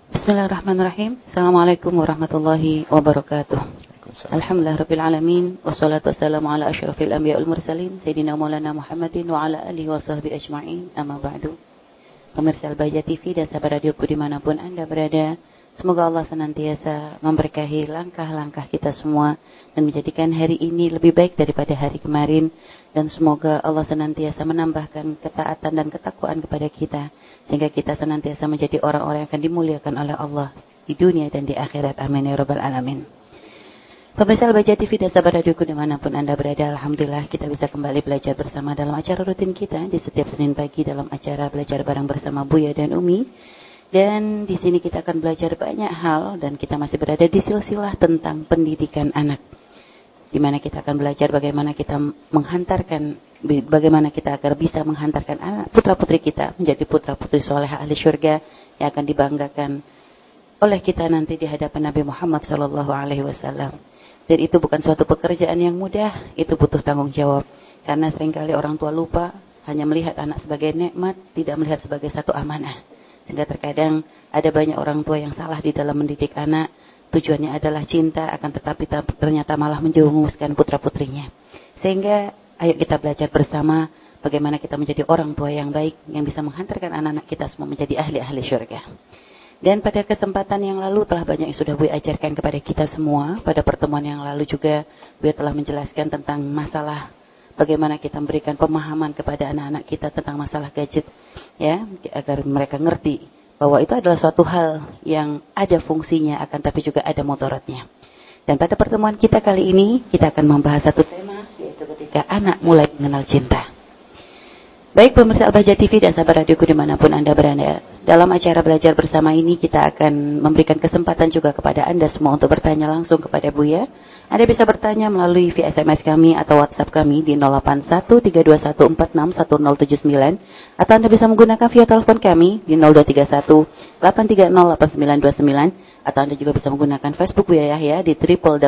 Bismillahirrahmanirrahim. Assalamualaikum warahmatullahi wabarakatuh. Alhamdulillah rabbil alamin, wassalatu wassalamu ala asyrafil anbiya wal mursalin sayyidina maulana Muhammadin wa ala alihi wa sahbihi ajma'in. Amma ba'du. Pemirsa Al-Bahjah TV dan sahabat radioku dimanapun Anda berada, semoga Allah senantiasa memberkahi langkah-langkah kita semua dan menjadikan hari ini lebih baik daripada hari kemarin, dan semoga Allah senantiasa menambahkan ketaatan dan ketakwaan kepada kita sehingga kita senantiasa menjadi orang-orang yang akan dimuliakan oleh Allah di dunia dan di akhirat. Amin ya rabbal alamin. Pemirsa Al-Bahjah TV dan sahabat radioku dimanapun Anda berada, alhamdulillah kita bisa kembali belajar bersama dalam acara rutin kita di setiap Senin pagi dalam acara belajar bareng bersama Buya dan Umi. Dan di sini kita akan belajar banyak hal dan kita masih berada di silsilah tentang pendidikan anak, di mana kita akan belajar bagaimana kita agar bisa menghantarkan anak putra-putri kita menjadi putra-putri solehah ahli syurga yang akan dibanggakan oleh kita nanti di hadapan Nabi Muhammad SAW. Dan itu bukan suatu pekerjaan yang mudah, itu butuh tanggung jawab. Karena seringkali orang tua lupa hanya melihat anak sebagai nikmat, tidak melihat sebagai satu amanah. Sehingga terkadang ada banyak orang tua yang salah di dalam mendidik anak. Tujuannya adalah cinta, akan tetapi ternyata malah menjerumuskan putra-putrinya. Sehingga ayo kita belajar bersama bagaimana kita menjadi orang tua yang baik, yang bisa menghantarkan anak-anak kita semua menjadi ahli-ahli syurga. Dan pada kesempatan yang lalu telah banyak yang sudah Buya ajarkan kepada kita semua. Pada pertemuan yang lalu juga Buya telah menjelaskan tentang masalah bagaimana kita memberikan pemahaman kepada anak-anak kita tentang masalah gadget, ya, agar mereka ngerti bahwa itu adalah suatu hal yang ada fungsinya, akan tapi juga ada mudaratnya. Dan pada pertemuan kita kali ini kita akan membahas satu tema, yaitu ketika anak mulai mengenal cinta. Baik pemirsa Al-Bahjah TV dan sahabat radioku dimanapun Anda berada, dalam acara belajar bersama ini kita akan memberikan kesempatan juga kepada Anda semua untuk bertanya langsung kepada Buya. Anda bisa bertanya melalui via SMS kami atau WhatsApp kami di 081321461079, atau Anda bisa menggunakan via telepon kami di 0231830899, atau Anda juga bisa menggunakan Facebook Buya Yahya di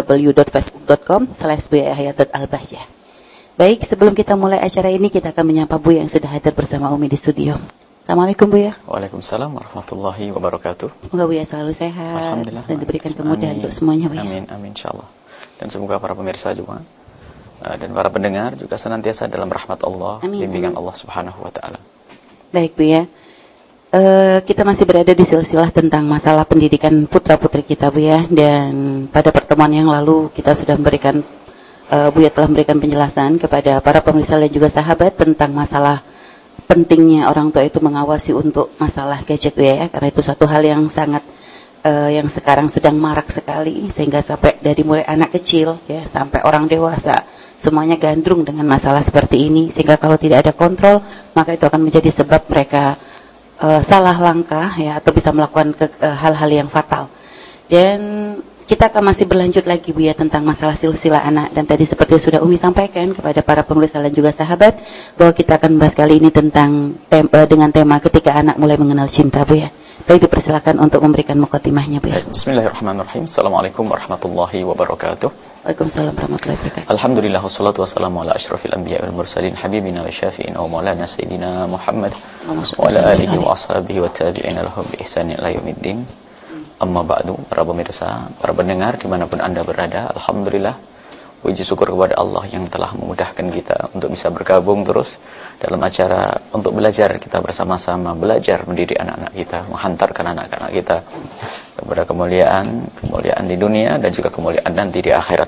www.facebook.com/buyayahya.albahjah. Baik, sebelum kita mulai acara ini, kita akan menyapa Buya yang sudah hadir bersama Umi di studio. Assalamualaikum Buya. Waalaikumsalam warahmatullahi wabarakatuh. Semoga Buya selalu sehat dan diberikan kemudahan untuk semuanya Buya. Amin, amin insyaallah. Dan semoga para pemirsa juga dan para pendengar juga senantiasa dalam rahmat Allah, bimbingan Allah Subhanahu wa taala. Baik Buya. Kita masih berada di silsilah tentang masalah pendidikan putra-putri kita Buya, dan pada pertemuan yang lalu kita sudah memberikan Buya telah memberikan penjelasan kepada para pemirsa dan juga sahabat tentang masalah pentingnya orang tua itu mengawasi untuk masalah gadget Buya, ya, karena itu suatu hal yang sangat yang sekarang sedang marak sekali, sehingga sampai dari mulai anak kecil ya sampai orang dewasa semuanya gandrung dengan masalah seperti ini, sehingga kalau tidak ada kontrol maka itu akan menjadi sebab mereka salah langkah ya, atau bisa melakukan hal-hal yang fatal. Dan kita akan masih berlanjut lagi Buya tentang masalah silsilah anak, dan tadi seperti sudah Umi sampaikan kepada para pemirsa dan juga sahabat bahwa kita akan membahas kali ini tentang dengan tema ketika anak mulai mengenal cinta Buya. Baik, dipersilakan untuk memberikan muqaddimahnya Buya. Bismillahirrahmanirrahim. Assalamualaikum warahmatullahi wabarakatuh. Waalaikumsalam warahmatullahi wabarakatuh. Alhamdulillah wassalatu wassalamu ala asyrafil anbiya wal mursalin habibina wa syafi'ina wa maulana sayyidina Muhammad wa ala alihi wa ashabihi wa tabi'ina lahum bi ihsanin ila yaumiddin. Amma ba'du, para pemirsa, para pendengar dimanapun Anda berada, alhamdulillah, puji syukur kepada Allah yang telah memudahkan kita untuk bisa bergabung terus dalam acara untuk belajar kita bersama-sama, belajar mendidik anak-anak kita, menghantarkan anak-anak kita kepada kemuliaan di dunia dan juga kemuliaan nanti di akhirat.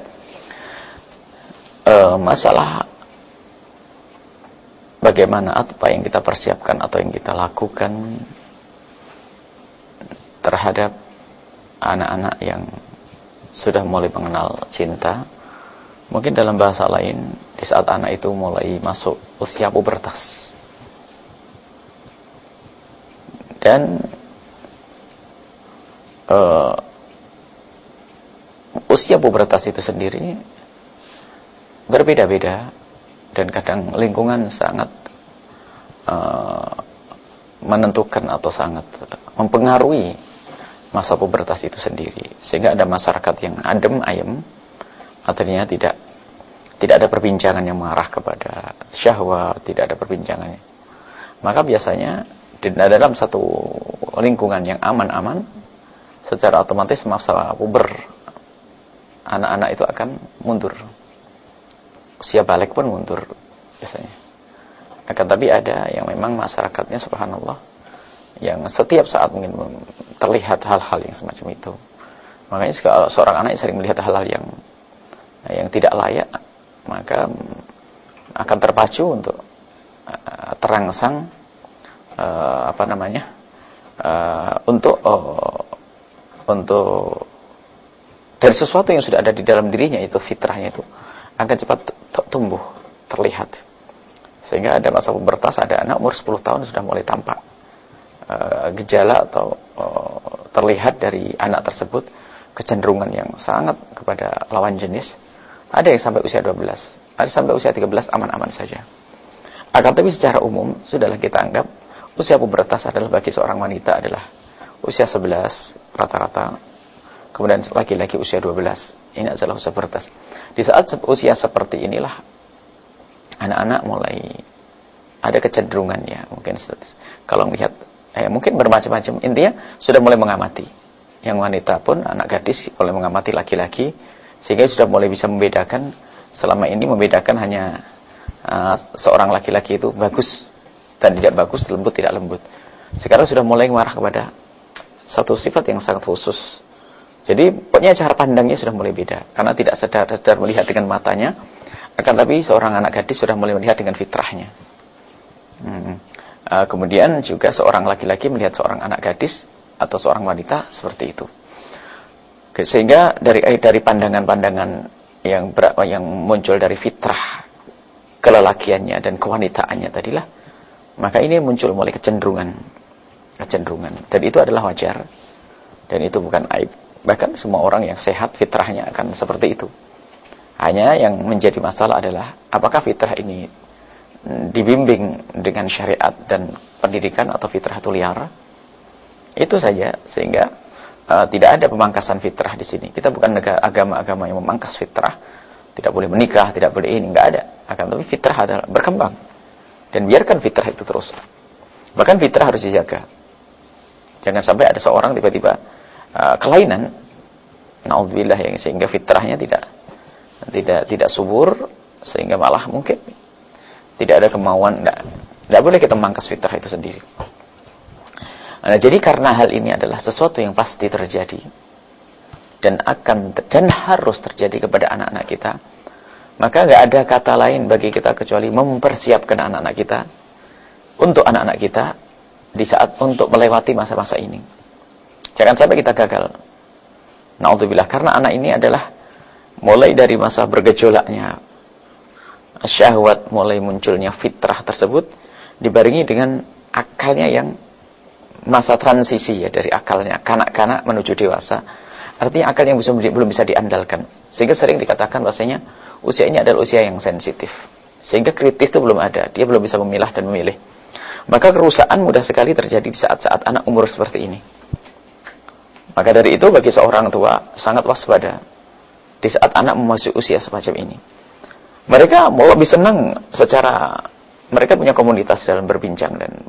Masalah bagaimana apa yang kita persiapkan atau yang kita lakukan terhadap anak-anak yang sudah mulai mengenal cinta. Mungkin dalam bahasa lain, di saat anak itu mulai masuk usia pubertas. Dan usia pubertas itu sendiri berbeda-beda, dan kadang lingkungan sangat menentukan atau sangat mempengaruhi masa pubertas itu sendiri, sehingga ada masyarakat yang adem ayem, artinya tidak ada perbincangan yang mengarah kepada syahwat, tidak ada perbincangannya. Maka biasanya dalam satu lingkungan yang aman-aman, secara otomatis masa puber anak-anak itu akan mundur. Usia balik pun mundur biasanya. Akan tapi ada yang memang masyarakatnya subhanallah yang setiap saat mungkin terlihat hal-hal yang semacam itu. Makanya kalau seorang anak yang sering melihat hal-hal yang tidak layak, maka akan terpacu untuk terangsang untuk dari sesuatu yang sudah ada di dalam dirinya, itu fitrahnya itu akan cepat tumbuh, terlihat. Sehingga ada masa pubertas, ada anak umur 10 tahun sudah mulai tampak gejala atau terlihat dari anak tersebut kecenderungan yang sangat kepada lawan jenis. Ada yang sampai usia 12, ada sampai usia 13 aman-aman saja. Akan tapi secara umum sudahlah kita anggap usia pubertas adalah bagi seorang wanita adalah usia 11 rata-rata. Kemudian laki-laki usia 12. Ini adalah usia pubertas. Di saat usia seperti inilah anak-anak mulai ada kecenderungan ya, mungkin kalau melihat mungkin bermacam-macam. Intinya sudah mulai mengamati. Yang wanita pun, anak gadis mulai mengamati laki-laki, sehingga sudah mulai bisa membedakan. Selama ini membedakan hanya seorang laki-laki itu bagus dan tidak bagus, lembut tidak lembut. Sekarang sudah mulai mengarah kepada satu sifat yang sangat khusus. Jadi pokoknya cara pandangnya sudah mulai beda, karena tidak sadar melihat dengan matanya, akan tapi seorang anak gadis sudah mulai melihat dengan fitrahnya. Kemudian juga seorang laki-laki melihat seorang anak gadis atau seorang wanita seperti itu. Sehingga dari pandangan-pandangan yang muncul dari fitrah kelelakiannya dan kewanitaannya tadilah, maka ini muncul mulai kecenderungan, dan itu adalah wajar, dan itu bukan aib. Bahkan semua orang yang sehat fitrahnya akan seperti itu. Hanya yang menjadi masalah adalah apakah fitrah ini dibimbing dengan syariat dan pendidikan atau fitrah itu liar. Itu saja, sehingga tidak ada pemangkasan fitrah di sini. Kita bukan agama-agama yang memangkas fitrah. Tidak boleh menikah, tidak boleh ini, enggak ada. Akan tapi fitrah adalah berkembang. Dan biarkan fitrah itu terus. Bahkan fitrah harus dijaga. Jangan sampai ada seorang tiba-tiba kelainan, naudzubillah, yang sehingga fitrahnya tidak subur, sehingga malah mungkin tidak ada kemauan. Tidak boleh kita memangkas fitrah itu sendiri. Nah, jadi karena hal ini adalah sesuatu yang pasti terjadi dan harus terjadi kepada anak-anak kita, maka nggak ada kata lain bagi kita kecuali mempersiapkan anak-anak kita untuk anak-anak kita di saat untuk melewati masa-masa ini. Jangan sampai kita gagal. Naudzubillah, karena anak ini adalah mulai dari masa bergejolaknya syahwat, mulai munculnya fitrah tersebut dibarengi dengan akalnya yang masa transisi ya, dari akalnya kanak-kanak menuju dewasa. Artinya akal yang belum bisa diandalkan. Sehingga sering dikatakan bahasanya usia ini adalah usia yang sensitif. Sehingga kritis itu belum ada, dia belum bisa memilah dan memilih. Maka kerusakan mudah sekali terjadi di saat-saat anak umur seperti ini. Maka dari itu bagi seorang tua sangat waspada di saat anak memasuki usia semacam ini. Mereka mau lebih senang secara mereka punya komunitas dalam berbincang dan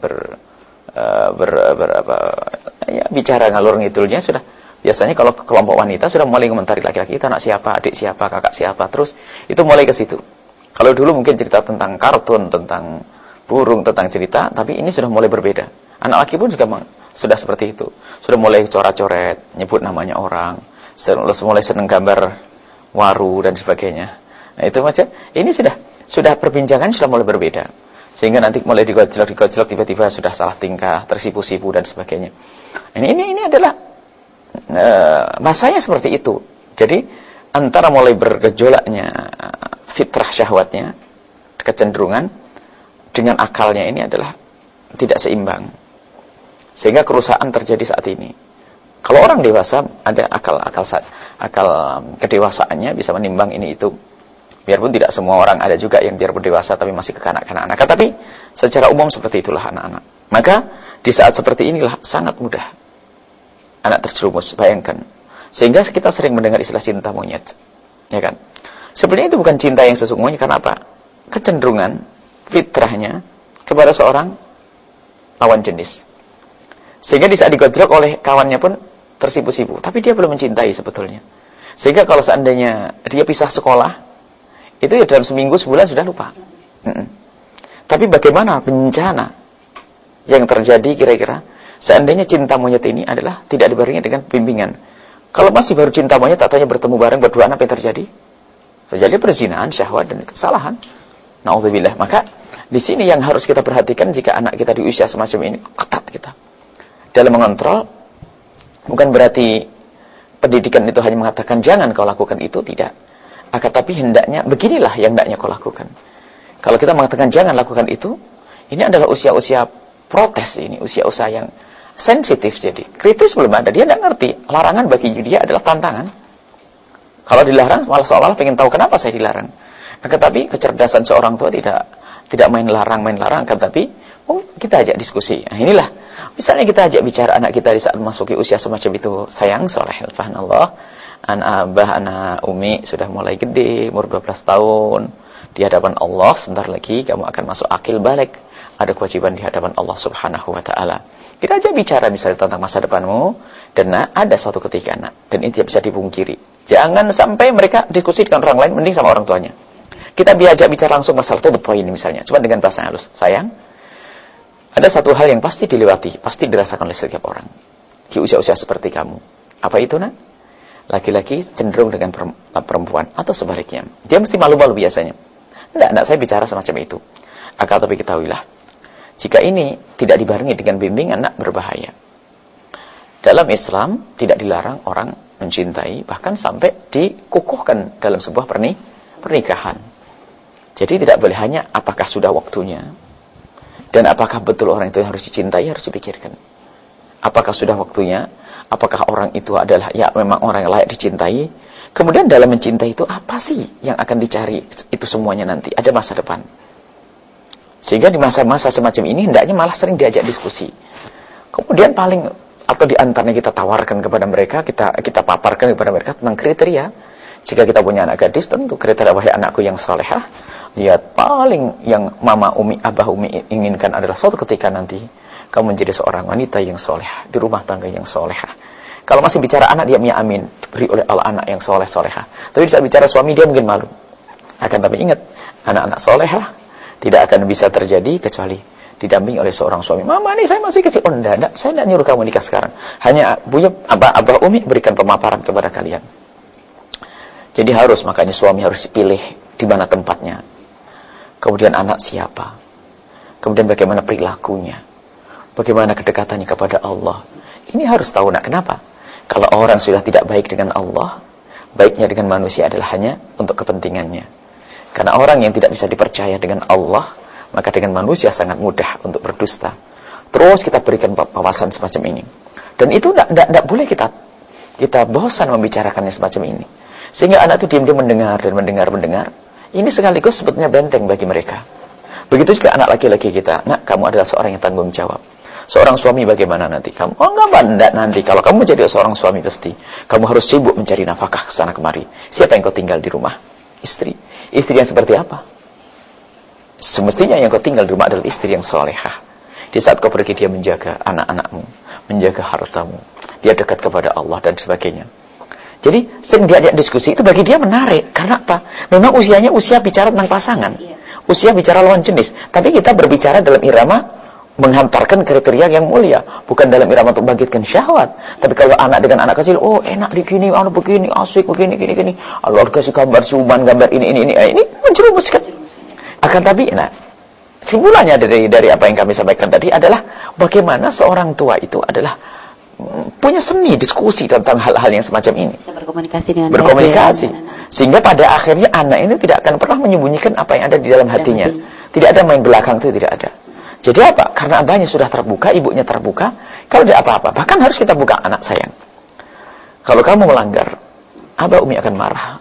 bicara ngalur ngidulnya sudah. Biasanya kalau kelompok wanita sudah mulai komentari laki-laki itu anak siapa, adik siapa, kakak siapa, terus itu mulai ke situ. Kalau dulu mungkin cerita tentang kartun, tentang burung, tentang cerita, tapi ini sudah mulai berbeda. Anak laki pun juga sudah seperti itu. Sudah mulai coret-coret, nyebut namanya orang, mulai seneng gambar waru dan sebagainya. Nah, itu macam ini sudah perbincangan sudah mulai berbeda. Sehingga nanti mulai digojlok tiba-tiba sudah salah tingkah, tersipu-sipu dan sebagainya. Ini adalah masanya seperti itu. Jadi antara mulai bergejolaknya fitrah syahwatnya, kecenderungan dengan akalnya ini adalah tidak seimbang. Sehingga kerusakan terjadi saat ini. Kalau orang dewasa ada akal kedewasaannya bisa menimbang ini itu. Biarpun tidak semua orang, ada juga yang biarpun dewasa tapi masih kekanak-kanakan. Tapi secara umum seperti itulah anak-anak. Maka di saat seperti inilah sangat mudah anak terjerumus, bayangkan. Sehingga kita sering mendengar istilah cinta monyet. Ya kan? Sebenarnya itu bukan cinta yang sesungguhnya, karena apa? Kecenderungan fitrahnya kepada seorang lawan jenis. Sehingga di saat digojlok oleh kawannya pun tersipu-sipu, tapi dia belum mencintai sebetulnya. Sehingga kalau seandainya dia pisah sekolah, itu ya dalam seminggu, sebulan sudah lupa. Tapi bagaimana bencana yang terjadi kira-kira seandainya cinta monyet ini adalah tidak dibarengi dengan bimbingan. Kalau masih baru cinta monyet, katanya bertemu bareng berdua, apa yang terjadi? Terjadi perzinahan, syahwat, dan kesalahan. Na'udzubillah. Maka di sini yang harus kita perhatikan jika anak kita di usia semacam ini, ketat kita dalam mengontrol. Bukan berarti pendidikan itu hanya mengatakan jangan kau lakukan itu, tidak. Akan tapi hendaknya beginilah yang hendaknya kau lakukan. Kalau kita mengatakan jangan lakukan itu, ini adalah usia-usia protes ini, usia-usia yang sensitif, jadi kritis belum ada, dia tidak ngerti. Larangan bagi dia adalah tantangan. Kalau dilarang, malah seolah-olah pengen tahu kenapa saya dilarang. Akan tapi kecerdasan seorang tua tidak main larang, akan tapi kita ajak diskusi. Nah inilah, misalnya kita ajak bicara anak kita di saat memasuki usia semacam itu, sayang, soleh, ilfahanallah, anak umi sudah mulai gede, umur 12 tahun, di hadapan Allah sebentar lagi kamu akan masuk akil balik, ada kewajiban di hadapan Allah Subhanahu wa taala. Kita aja bicara misalnya tentang masa depanmu, dan ada suatu ketika dan ini tidak bisa dipungkiri. Jangan sampai mereka diskusi dengan orang lain, mending sama orang tuanya. Kita diajak bicara langsung masalah to the point misalnya, cuma dengan bahasa halus. Sayang, ada satu hal yang pasti dilewati, pasti dirasakan oleh setiap orang di usia-usia seperti kamu. Apa itu, Nak? Laki-laki cenderung dengan perempuan atau sebaliknya. Dia mesti malu-malu biasanya. Tidak, saya bicara semacam itu. Akan tapi ketahuilah, jika ini tidak dibarengi dengan bimbingan, anak berbahaya. Dalam Islam tidak dilarang orang mencintai, bahkan sampai dikukuhkan dalam sebuah pernikahan. Jadi tidak boleh hanya apakah sudah waktunya, dan apakah betul orang itu yang harus dicintai, harus dipikirkan. Apakah sudah waktunya, apakah orang itu adalah ya memang orang yang layak dicintai. Kemudian dalam mencintai itu apa sih yang akan dicari, itu semuanya nanti ada masa depan. Sehingga di masa-masa semacam ini hendaknya malah sering diajak diskusi. Kemudian paling atau diantaranya kita tawarkan kepada mereka, kita paparkan kepada mereka tentang kriteria. Jika kita punya anak gadis, tentu kriteria wahai anakku yang salehah, lihat paling yang mama umi, abah umi inginkan adalah suatu ketika nanti kamu menjadi seorang wanita yang salehah, di rumah tangga yang salehah. Kalau masih bicara anak, dia punya amin, beri oleh Allah anak yang salehah. Tapi bisa bicara suami, dia mungkin malu. Akan tapi ingat, anak-anak salehah tidak akan bisa terjadi kecuali didampingi oleh seorang suami. Mama nih saya masih kecil. Oh enggak, saya tidak nyuruh kamu nikah sekarang. Hanya Buya, abah umi berikan pemaparan kepada kalian. Jadi makanya suami harus pilih di mana tempatnya. Kemudian anak siapa. Kemudian bagaimana perilakunya. Bagaimana kedekatannya kepada Allah. Ini harus tahu, nak, kenapa? Kalau orang sudah tidak baik dengan Allah, baiknya dengan manusia adalah hanya untuk kepentingannya. Karena orang yang tidak bisa dipercaya dengan Allah, maka dengan manusia sangat mudah untuk berdusta. Terus kita berikan wawasan semacam ini. Dan itu tidak boleh kita bosan membicarakannya semacam ini. Sehingga anak itu diam-diam mendengar. Ini sekaligus sebetulnya benteng bagi mereka. Begitu juga anak laki-laki kita. Nak, kamu adalah seorang yang tanggung jawab. Seorang suami bagaimana nanti? Kamu, enggak nanti. Kalau kamu jadi seorang suami pasti, kamu harus sibuk mencari nafkah ke sana kemari. Siapa yang kau tinggal di rumah? Istri. Istri yang seperti apa? Semestinya yang kau tinggal di rumah adalah istri yang salehah. Di saat kau pergi, dia menjaga anak-anakmu, menjaga hartamu, dia dekat kepada Allah dan sebagainya. Jadi sering diajak diskusi itu bagi dia menarik. Karena apa? Memang usianya usia bicara tentang pasangan, usia bicara lawan jenis. Tapi kita berbicara dalam irama menghantarkan kriteria yang mulia, bukan dalam irama untuk membangkitkan syahwat. Tapi kalau anak dengan anak kecil, oh enak begini, begini, asik begini, gini. Allah kasih gambar siuman, gambar ini menjerumuskan. Akan tapi, simpulannya dari apa yang kami sampaikan tadi adalah bagaimana seorang tua itu adalah punya seni diskusi tentang hal-hal yang semacam ini. Bisa berkomunikasi dengan sehingga pada akhirnya anak ini tidak akan pernah menyembunyikan apa yang ada di dalam hatinya. Tidak ada main belakang, itu tidak ada. Jadi apa? Karena abahnya sudah terbuka, ibunya terbuka. Kalau ada apa-apa, bahkan harus kita buka, anak sayang. Kalau kamu melanggar, abah umi akan marah.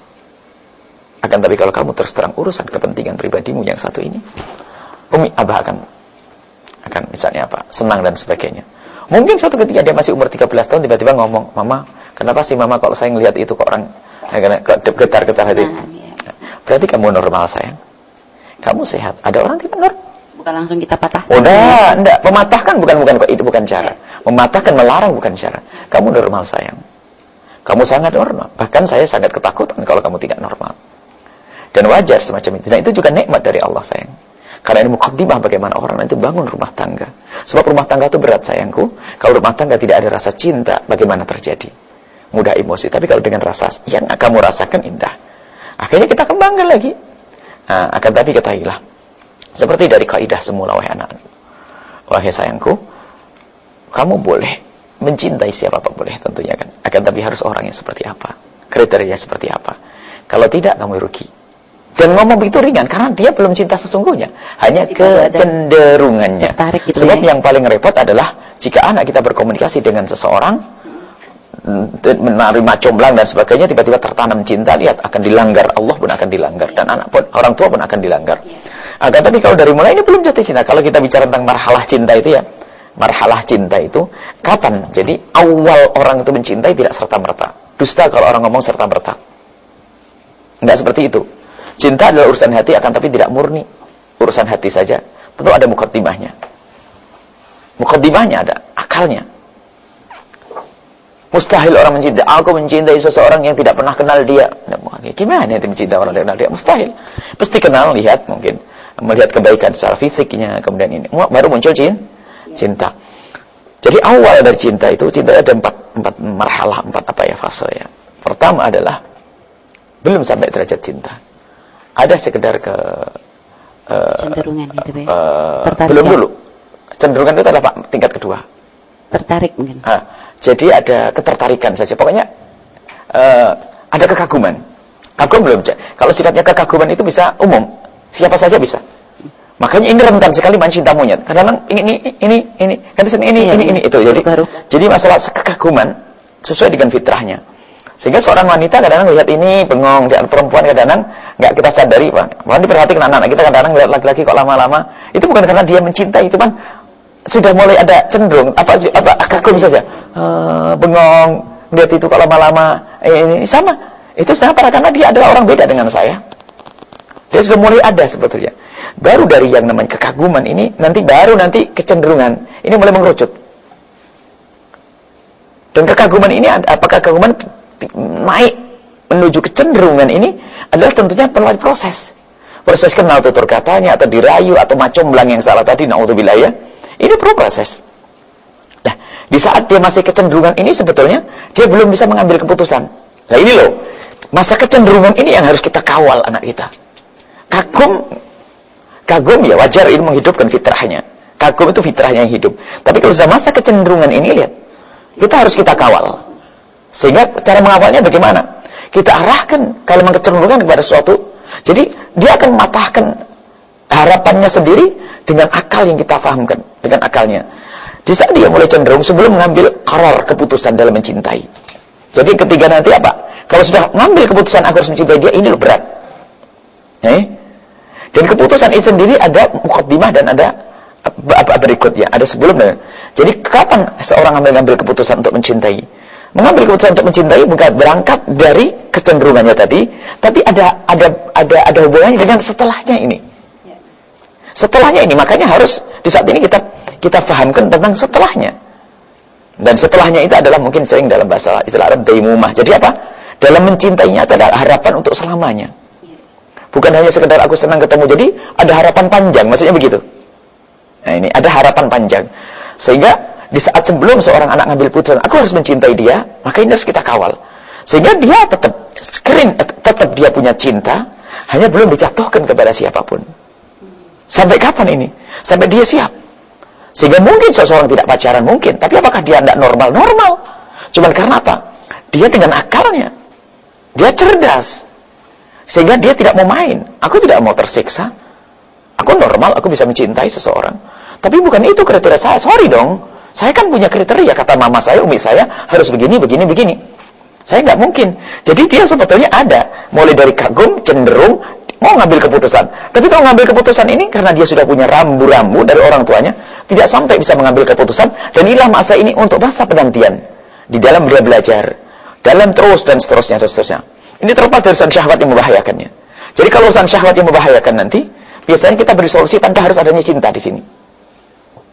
Akan tapi kalau kamu terus terang urusan kepentingan pribadimu yang satu ini, umi abah akan misalnya apa? Senang dan sebagainya. Mungkin suatu ketika dia masih umur 13 tahun tiba-tiba ngomong, "Mama, kenapa sih mama kalau saya ngelihat itu kok orang getar-getar hati?" Berarti kamu normal, sayang. Kamu sehat. Ada orang tidak normal. Bukan langsung kita patah. Enggak. Mematahkan bukan cara. Mematahkan, melarang bukan syarat. Kamu normal sayang. Kamu sangat normal. Bahkan saya sangat ketakutan kalau kamu tidak normal. Dan wajar semacam itu. Dan itu juga nikmat dari Allah sayang. Karena ini muqaddimah bagaimana orang nanti bangun rumah tangga. Sebab rumah tangga itu berat sayangku. Kalau rumah tangga tidak ada rasa cinta, bagaimana terjadi? Mudah emosi. Tapi kalau dengan rasa yang kamu rasakan indah, akhirnya kita kembangkan lagi. Nah, akan tapi ketahuilah, seperti dari kaidah semula, wahai anak-anak, wahai sayangku, kamu boleh mencintai siapa boleh tentunya kan. Akan tapi harus orang yang seperti apa, kriteria seperti apa. Kalau tidak, kamu rugi. Dan ngomong begitu ringan, karena dia belum cinta sesungguhnya, hanya kecenderungannya. Gitu. Sebab yang paling repot adalah jika anak kita berkomunikasi dengan seseorang, menerima comblang dan sebagainya, tiba-tiba tertanam cinta, lihat akan dilanggar, Allah pun akan dilanggar, dan anak pun, orang tua pun akan dilanggar. Akan tapi kalau dari mulai ini belum jatuh cinta. Kalau kita bicara tentang marhalah cinta itu ya, marhalah cinta itu kapan? Jadi awal orang itu mencintai tidak serta-merta. Dusta kalau orang ngomong serta-merta. Enggak seperti itu. Cinta adalah urusan hati, akan tapi tidak murni. Urusan hati saja. Tentu ada muqaddimahnya. Muqaddimahnya ada, akalnya. Mustahil orang mencintai. Aku mencintai seseorang yang tidak pernah kenal dia. Gimana itu mencintai orang yang kenal dia? Mustahil. Pasti kenal, lihat mungkin. Melihat kebaikan secara fisiknya, kemudian ini. Baru muncul cinta. Jadi awal dari cinta itu, cinta ada empat marhalah, fase ya. Pertama adalah belum sampai derajat cinta. Ada sekedar cenderungan itu ya. Belum dulu. Cenderungan itu adalah tingkat kedua. Tertarik mungkin. Jadi ada ketertarikan saja. Pokoknya ada kekaguman. Kagum belum. Kalau sifatnya kekaguman itu bisa umum. Siapa saja bisa. Makanya ini rentan sekali main cinta monyet. Kadang-kadang ini, kadang ini itu. Jadi masalah kekaguman sesuai dengan fitrahnya. Sehingga seorang wanita kadang-kadang lihat ini bengong, lihat perempuan kadang-kadang nggak kita sadari, Pak. Mohon diperhatikan anak-anak kita kadang-kadang lihat laki-laki kok lama-lama. Itu bukan karena dia mencintai, itu kan sudah mulai ada cenderung kagum saja. Bengong, lihat itu kok lama-lama. Ini sama. Itu sama karena dia adalah orang beda dengan saya. Dia sudah mulai ada sebetulnya. Baru dari yang namanya kekaguman ini nanti kecenderungan ini mulai mengerucut. Dan kekaguman ini apakah kekaguman naik menuju kecenderungan ini adalah tentunya melalui proses kenal tutur katanya atau dirayu atau macomblang yang salah tadi, naudzubillah ya. Ini proses. Nah, di saat dia masih kecenderungan ini sebetulnya dia belum bisa mengambil keputusan. Nah ini loh, masa kecenderungan ini yang harus kita kawal anak kita. Kagum ya wajar, ini menghidupkan fitrahnya. Kagum itu fitrahnya yang hidup. Tapi kalau sudah masa kecenderungan ini, lihat, kita kawal. Sehingga cara mengawalnya bagaimana? Kita arahkan kalau kecenderungan kepada sesuatu. Jadi dia akan mematahkan harapannya sendiri dengan akal yang kita fahamkan, dengan akalnya. Di saat dia mulai cenderung sebelum mengambil qarar keputusan dalam mencintai. Jadi ketiga nanti apa? Kalau sudah mengambil keputusan aku harus mencintai dia, ini loh berat. Dan keputusan itu sendiri ada muqaddimah dan ada berikutnya, ada sebelumnya. Jadi kapan seorang mengambil keputusan untuk mencintai? Mengambil keputusan untuk mencintai bukan berangkat dari kecenderungannya tadi, tapi ada hubungannya dengan setelahnya ini. Setelahnya ini, makanya harus di saat ini kita fahamkan tentang setelahnya. Dan setelahnya itu adalah mungkin sering dalam bahasa istilah Arab daimumah. Jadi apa? Dalam mencintainya ada harapan untuk selamanya. Bukan hanya sekedar aku senang ketemu, jadi ada harapan panjang, maksudnya begitu. Nah ini ada harapan panjang. Sehingga di saat sebelum seorang anak ngambil putusan, aku harus mencintai dia, maka ini harus kita kawal. Sehingga dia tetap dia punya cinta, hanya belum dijatuhkan kepada siapapun. Sampai kapan ini? Sampai dia siap. Sehingga mungkin seseorang tidak pacaran, mungkin. Tapi apakah dia tidak normal? Normal. Cuman karena apa? Dia dengan akalnya. Dia cerdas. Sehingga dia tidak mau main. Aku tidak mau tersiksa. Aku normal, aku bisa mencintai seseorang. Tapi bukan itu kriteria saya. Sorry dong. Saya kan punya kriteria. Kata mama saya, umi saya, harus begini. Saya nggak mungkin. Jadi dia sebetulnya ada. Mulai dari kagum, cenderung, mau ngambil keputusan. Tapi kalau ngambil keputusan ini, karena dia sudah punya rambu-rambu dari orang tuanya, tidak sampai bisa mengambil keputusan. Dan inilah masa ini untuk masa penantian. Di dalam dia belajar. Dalam terus dan seterusnya. Ini terlepas dari urusan syahwat yang membahayakannya. Jadi kalau urusan syahwat yang membahayakan nanti, biasanya kita beri solusi tanpa harus adanya cinta di sini.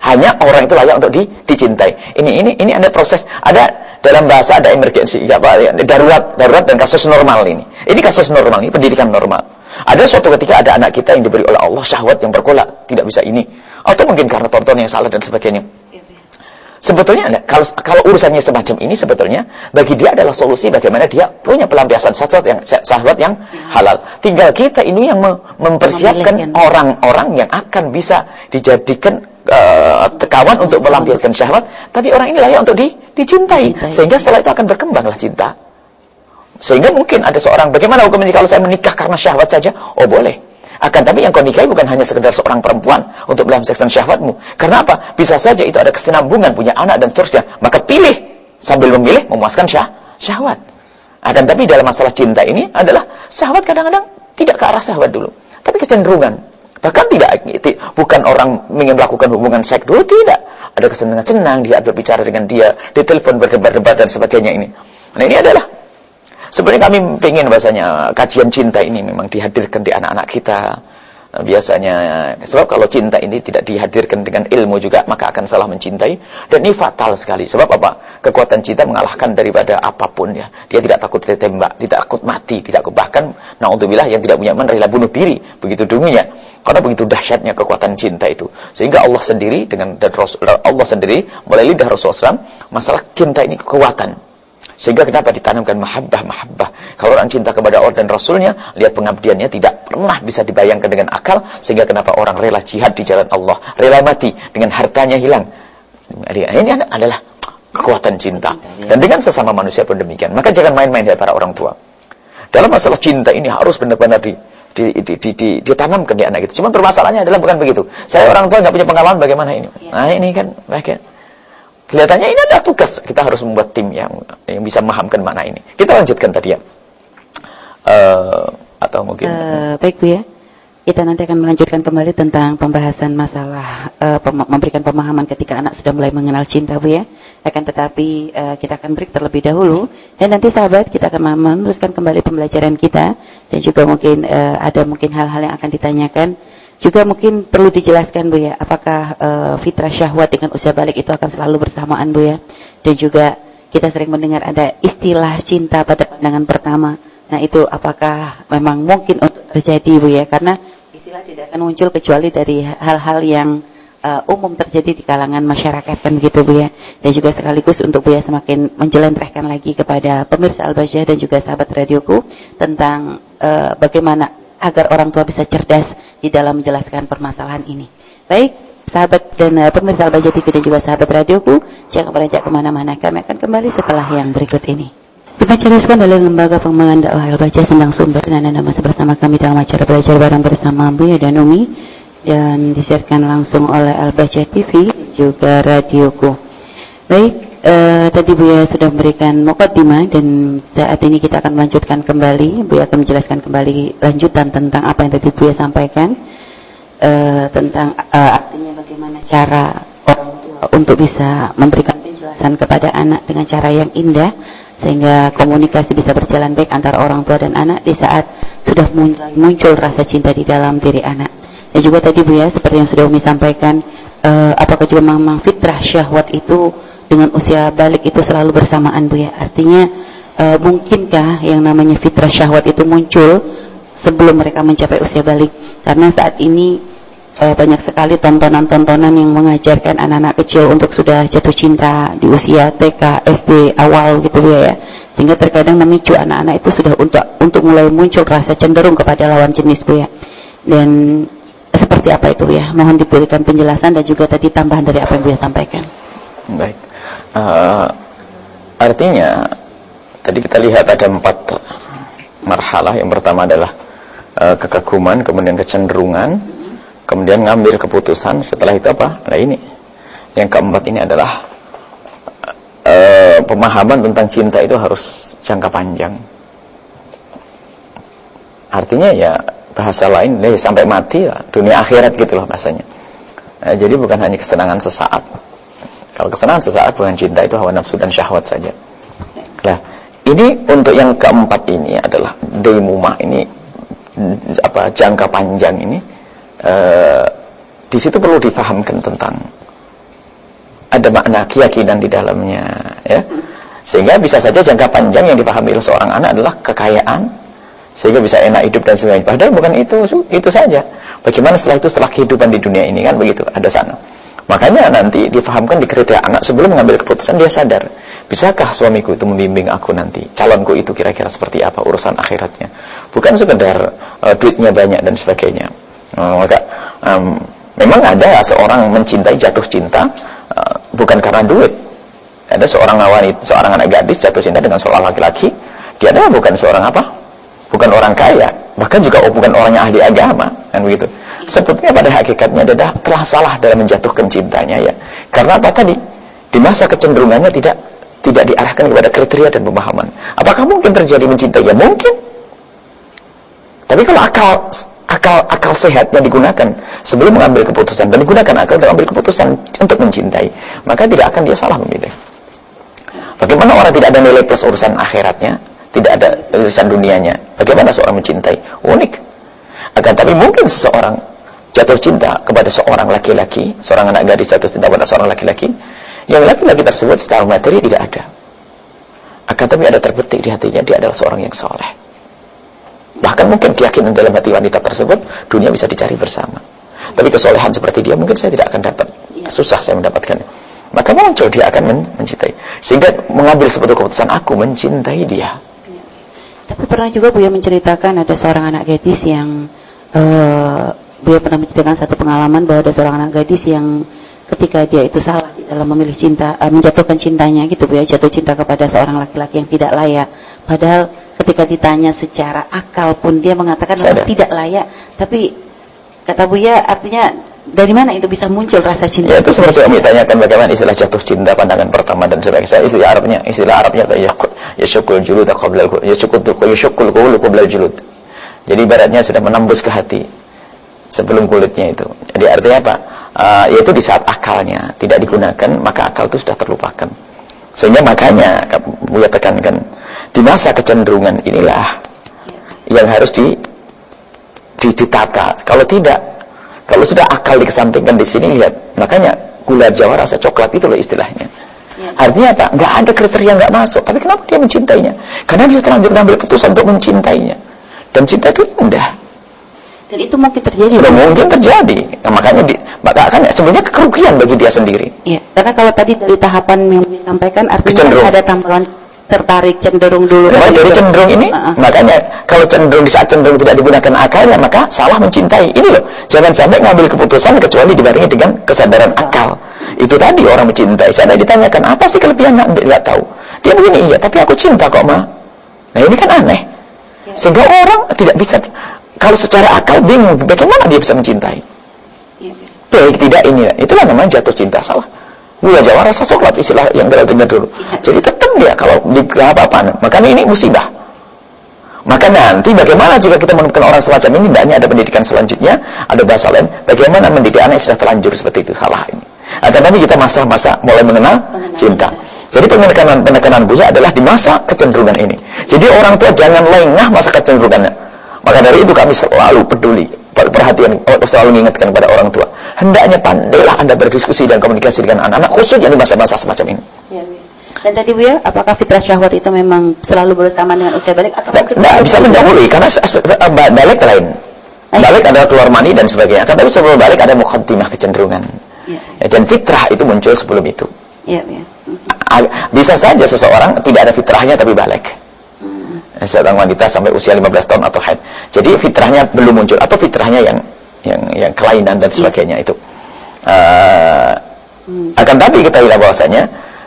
Hanya orang itu layak untuk dicintai. Ini ada proses, ada dalam bahasa ada emergency, darurat dan kasus normal ini. Ini kasus normal, ini pendidikan normal. Ada suatu ketika ada anak kita yang diberi oleh Allah syahwat yang bergolak, tidak bisa ini. Atau mungkin karena tonton yang salah dan sebagainya. Sebetulnya kalau urusannya semacam ini sebetulnya bagi dia adalah solusi bagaimana dia punya pelampiasan syahwat yang halal. Tinggal kita ini yang mempersiapkan orang-orang yang akan bisa dijadikan kawan untuk melampiaskan syahwat, tapi orang ini layak untuk dicintai. Sehingga setelah itu akan berkembanglah cinta. Sehingga mungkin ada seorang, bagaimana hukumnya kalau saya menikah karena syahwat saja? Oh boleh. Akan tapi yang kau nikahi bukan hanya sekedar seorang perempuan untuk melampiaskan syahwatmu. Karena apa? Bisa saja itu ada kesinambungan, punya anak dan seterusnya. Maka pilih, sambil memilih memuaskan syahwat. Akan tapi dalam masalah cinta ini adalah syahwat kadang-kadang tidak ke arah syahwat dulu, tapi kecenderungan. Bahkan bukan orang ingin melakukan hubungan seks dulu, tidak. Ada kesenangan senang dia berbicara dengan dia, di telepon berdebat-debat dan sebagainya ini. Nah ini adalah sebenarnya kami ingin bahasanya kajian cinta ini memang dihadirkan di anak-anak kita. Biasanya sebab kalau cinta ini tidak dihadirkan dengan ilmu juga maka akan salah mencintai, dan ini fatal sekali. Sebab apa? Kekuatan cinta mengalahkan daripada apapun ya. Dia tidak takut ditembak, tidak takut mati, tidak takut, bahkan naudzubillah yang tidak punya iman rela bunuh diri, begitu dulunya. Karena begitu dahsyatnya kekuatan cinta itu. Sehingga Allah sendiri Allah sendiri melalui lidah Rasulullah SAW masalah cinta ini kekuatan. Sehingga kenapa ditanamkan mahabbah. Kalau orang cinta kepada Allah dan Rasulnya, lihat pengabdiannya tidak pernah bisa dibayangkan dengan akal. Sehingga kenapa orang rela jihad di jalan Allah, rela mati dengan hartanya hilang. Ini adalah kekuatan cinta. Dan dengan sesama manusia pun demikian. Maka jangan main-main dari para orang tua. Dalam masalah cinta ini harus benar-benar ditanamkan di anak itu. Cuma permasalahannya adalah bukan begitu. Saya orang tua nggak punya pengalaman bagaimana ini. Nah ini kan bagian. Kelihatannya ini adalah tugas. Kita harus membuat tim yang bisa memahamkan makna ini. Kita lanjutkan tadi ya. Atau mungkin baik Bu ya. Kita nanti akan melanjutkan kembali tentang pembahasan masalah memberikan pemahaman ketika anak sudah mulai mengenal cinta Bu ya. Akan tetapi kita akan break terlebih dahulu. Dan nanti sahabat kita akan meneruskan kembali pembelajaran kita. Dan juga mungkin ada hal-hal yang akan ditanyakan. Juga mungkin perlu dijelaskan Bu ya, apakah fitrah syahwat dengan usia balik itu akan selalu bersamaan Bu ya. Dan juga kita sering mendengar ada istilah cinta pada pandangan pertama. Nah itu apakah memang mungkin untuk terjadi Bu ya, karena istilah tidak akan muncul kecuali dari hal-hal yang umum terjadi di kalangan masyarakat kan begitu Bu ya. Dan juga sekaligus untuk Bu ya semakin menjelentrehkan lagi kepada pemirsa Al-Bahjah dan juga sahabat radioku tentang bagaimana agar orang tua bisa cerdas di dalam menjelaskan permasalahan ini. Baik, sahabat dan pemirsa Al-Bahjah TV dan juga sahabat radioku, jangan beranjak kemana-mana. Kami akan kembali setelah yang berikut ini. Dipancarkan oleh Lembaga Pengembangan Dakwah Al-Bahjah Sendang Sumber, dan Anda masih bersama kami dalam acara belajar bareng bersama Buya dan Umi, dan disiarkan langsung oleh Al-Bahjah TV juga radioku. Baik. Tadi Buya sudah memberikan muqaddimah dan saat ini kita akan melanjutkan kembali. Buya akan menjelaskan kembali lanjutan tentang apa yang tadi Buya sampaikan tentang artinya bagaimana cara orang tua untuk bisa memberikan penjelasan kepada anak dengan cara yang indah sehingga komunikasi bisa berjalan baik antara orang tua dan anak di saat sudah muncul rasa cinta di dalam diri anak. Dan juga tadi Buya seperti yang sudah Umi sampaikan, apakah juga memang fitrah syahwat itu dengan usia balik itu selalu bersamaan Bu ya. Artinya mungkinkah yang namanya fitrah syahwat itu muncul sebelum mereka mencapai usia balik? Karena saat ini banyak sekali tontonan-tontonan yang mengajarkan anak-anak kecil untuk sudah jatuh cinta di usia TK, SD awal gitu Bu ya. Sehingga terkadang memicu anak-anak itu sudah untuk mulai muncul rasa cenderung kepada lawan jenis Bu ya. Dan seperti apa itu Bu ya? Mohon diberikan penjelasan dan juga tadi tambahan dari apa yang Bu ya sampaikan. Baik. Artinya tadi kita lihat ada 4 marhalah. Yang pertama adalah kekaguman, kemudian kecenderungan, kemudian ngambil keputusan. Setelah itu apa? Nah ini yang keempat ini adalah pemahaman tentang cinta itu harus jangka panjang. Artinya ya bahasa lain sampai mati lah, dunia akhirat gitulah bahasanya. Jadi bukan hanya kesenangan sesaat. Kalau kesenangan sesaat bukan cinta, itu hawa nafsu dan syahwat saja. Nah, ini untuk yang keempat ini adalah daimumah ini jangka panjang ini. Di situ perlu difahamkan tentang ada makna keyakinan di dalamnya, ya. Sehingga bisa saja jangka panjang yang dipahami oleh seorang anak adalah kekayaan, sehingga bisa enak hidup dan sebagainya. Padahal bukan itu saja. Bagaimana setelah kehidupan di dunia ini, kan begitu, ada sana. Makanya nanti difahamkan di kriteria anak sebelum mengambil keputusan dia sadar, bisakah suamiku itu membimbing aku nanti, calonku itu kira-kira seperti apa urusan akhiratnya, bukan sekedar duitnya banyak dan sebagainya. Maka memang ada seorang mencintai, jatuh cinta bukan karena duit. Ada seorang wanita, seorang anak gadis jatuh cinta dengan seorang laki-laki, dia adalah bukan seorang bukan orang kaya, bahkan juga bukan orang yang ahli agama, kan begitu. Sebetulnya pada hakikatnya dia telah salah dalam menjatuhkan cintanya, ya. Karena apa tadi? Di masa kecenderungannya tidak diarahkan kepada kriteria dan pemahaman. Apakah mungkin terjadi mencintai? Ya mungkin. Tapi kalau akal sehatnya digunakan sebelum mengambil keputusan dan digunakan akal untuk mengambil keputusan untuk mencintai, maka tidak akan dia salah memilih. Bagaimana orang tidak ada nilai plus urusan akhiratnya, tidak ada urusan dunianya? Bagaimana seorang mencintai? Unik. Akan tapi mungkin seseorang jatuh cinta kepada seorang laki-laki, seorang anak gadis jatuh cinta kepada seorang laki-laki, yang laki-laki tersebut secara materi tidak ada. Akan tapi ada terbetik di hatinya dia adalah seorang yang soleh. Bahkan mungkin keyakinan dalam hati wanita tersebut dunia bisa dicari bersama. Tapi kesolehan seperti dia mungkin saya tidak akan dapat. Susah saya mendapatkannya. Maka muncul dia akan mencintai. Sehingga mengambil sebuah keputusan, aku mencintai dia. Tapi pernah juga Buya menceritakan ada seorang anak gadis yang Buya pernah menceritakan satu pengalaman bahwa ada seorang anak gadis yang ketika dia itu salah di dalam memilih cinta, menjatuhkan cintanya gitu Buya, jatuh cinta kepada seorang laki-laki yang tidak layak. Padahal ketika ditanya secara akal pun dia mengatakan tidak layak. Tapi kata Buya artinya dari mana itu bisa muncul rasa cinta? Ya, itu seperti yang ditanyakan bagaimana istilah jatuh cinta pandangan pertama dan sebagainya. Istilah Arabnya yashukul julud qabla qabla julud. Jadi ibaratnya sudah menembus ke hati sebelum kulitnya itu. Jadi artinya apa? Yaitu di saat akalnya tidak digunakan, maka akal itu sudah terlupakan. Sehingga makanya Buya tekankan di masa kecenderungan inilah yang harus ditata. Kalau tidak, kalau sudah akal dikesampingkan di sini, lihat, makanya gula Jawa rasa coklat itu loh istilahnya. Artinya apa? Nggak ada kriteria, nggak masuk. Tapi kenapa dia mencintainya? Karena dia terlanjur mengambil keputusan untuk mencintainya. Dan cinta itu indah. Dan itu mungkin terjadi. Sudah mungkin terjadi. Nah, maka kan sebenarnya kerugian bagi dia sendiri. Iya. Karena kalau tadi dari tahapan yang disampaikan artinya ada tambahan tertarik, cenderung dulu. Dari cenderung ini, makanya kalau cenderung di saat cenderung tidak digunakan akalnya, maka salah mencintai. Ini loh, jangan sampai ngambil keputusan kecuali dibarengi dengan kesadaran akal. Itu tadi orang mencintai. Saya ditanyakan apa sih kelebihannya, tidak tahu. Dia begini, iya, tapi aku cinta kok ma. Nah ini kan aneh. Sehingga orang tidak bisa, kalau secara akal bingung, bagaimana dia bisa mencintai? Baik tidak ini, itulah namanya jatuh cinta, salah. Gula Jawa rasa coklat istilah yang kita dengar dulu. Jadi tetap dia kalau di apa-apa, makanya ini musibah. Maka nanti bagaimana jika kita menemukan orang semacam ini, hendaknya ada pendidikan selanjutnya, ada bahasa lain, bagaimana mendidik anak yang sudah terlanjur seperti itu, salah ini. Akan tapi kita masa-masa mulai mengenal cinta. Jadi penekanan Buya adalah di masa kecenderungan ini. Jadi orang tua jangan lengah masa kecenderungannya. Maka dari itu kami selalu peduli, perhatian, selalu mengingatkan kepada orang tua. Hendaknya pandailah Anda berdiskusi dan komunikasi dengan anak-anak, khususnya di masa-masa semacam ini. Ya, ya. Dan tadi Buya, apakah fitrah syahwat itu memang selalu bersama dengan usia balik atau tidak bisa mendahului karena aspek balik lain. Balik adalah keluar mani dan sebagainya. Tapi sebelum balik ada muqaddimah kecenderungan. Ya, dan fitrah itu muncul sebelum itu. Ya, ya. Bisa saja seseorang tidak ada fitrahnya tapi balik. Seorang wanita sampai usia 15 tahun atau haid. Jadi fitrahnya belum muncul atau fitrahnya yang kelainan dan sebagainya itu. Akan tapi kita lihat bahwasanya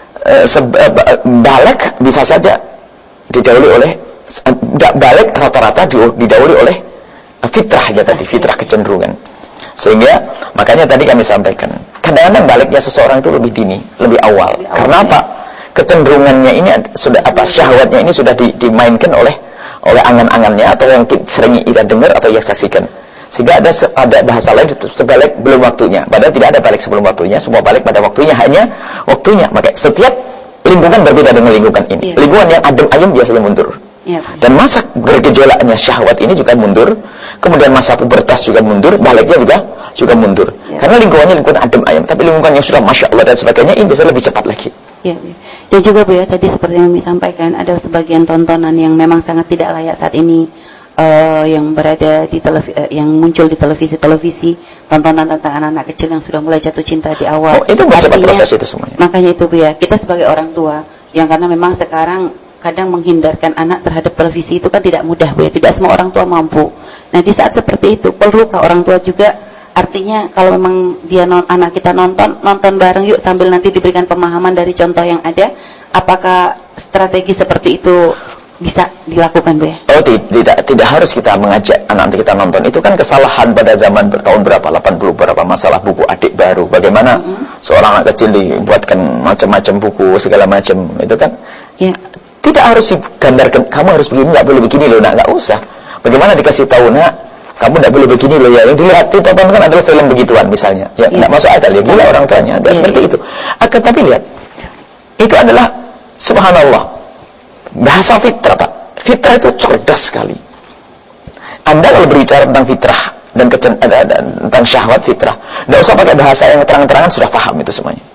balik bisa saja didahului oleh balik rata-rata didahului oleh fitrahnya tadi, fitrah kecenderungan. Sehingga makanya tadi kami sampaikan, kadang-kadang baliknya seseorang itu lebih dini, lebih awal. Karena apa? Kecenderungannya ini sudah syahwatnya ini sudah dimainkan oleh angan-angannya atau yang sering kita dengar atau yang saksikan. Sehingga ada bahasa lain sebalik belum waktunya. Padahal tidak ada balik sebelum waktunya, semua balik pada waktunya, hanya waktunya. Maka setiap lingkungan berbeda dengan lingkungan ini. Lingkungan yang adem ayem biasanya mundur. Ya. Dan masa bergejolaknya syahwat ini juga mundur, kemudian masa pubertas juga mundur, baliknya juga mundur. Ya. Karena lingkungannya lingkungan adem ayem, tapi lingkungan yang sudah masya Allah dan sebagainya ini bisa lebih cepat lagi. Ya. Dan juga Bu ya, tadi seperti yang disampaikan, ada sebagian tontonan yang memang sangat tidak layak saat ini, yang berada di yang muncul di televisi, tontonan tentang anak-anak kecil yang sudah mulai jatuh cinta di awal. Oh, itu bercepat proses itu semuanya. Makanya itu Bu ya, kita sebagai orang tua yang karena memang sekarang kadang menghindarkan anak terhadap televisi itu kan tidak mudah Bu ya, tidak semua orang tua mampu. Nah di saat seperti itu perlukah orang tua juga, artinya kalau memang dia anak kita nonton bareng yuk sambil nanti diberikan pemahaman dari contoh yang ada, apakah strategi seperti itu bisa dilakukan Bu ya? Oh tidak harus kita mengajak anak kita nonton. Itu kan kesalahan pada zaman tahun berapa, 80 berapa, masalah buku adik baru. Bagaimana seorang anak kecil dibuatkan macam-macam buku segala macam, itu kan tidak harus digambarkan kamu harus begini, nggak boleh begini loh, nggak usah. Bagaimana dikasih tahu, nak kamu nggak boleh begini loh ya, yang dilihat ditonton kan adalah film begituan misalnya, ya nggak masuk akal, ya gila orang tuanya, nggak seperti itu. Akan tapi lihat, itu adalah subhanallah bahasa fitrah Pak. Fitrah itu cerdas sekali. Anda kalau berbicara tentang fitrah dan tentang syahwat fitrah, nggak usah pakai bahasa yang terang-terangan, sudah paham itu semuanya.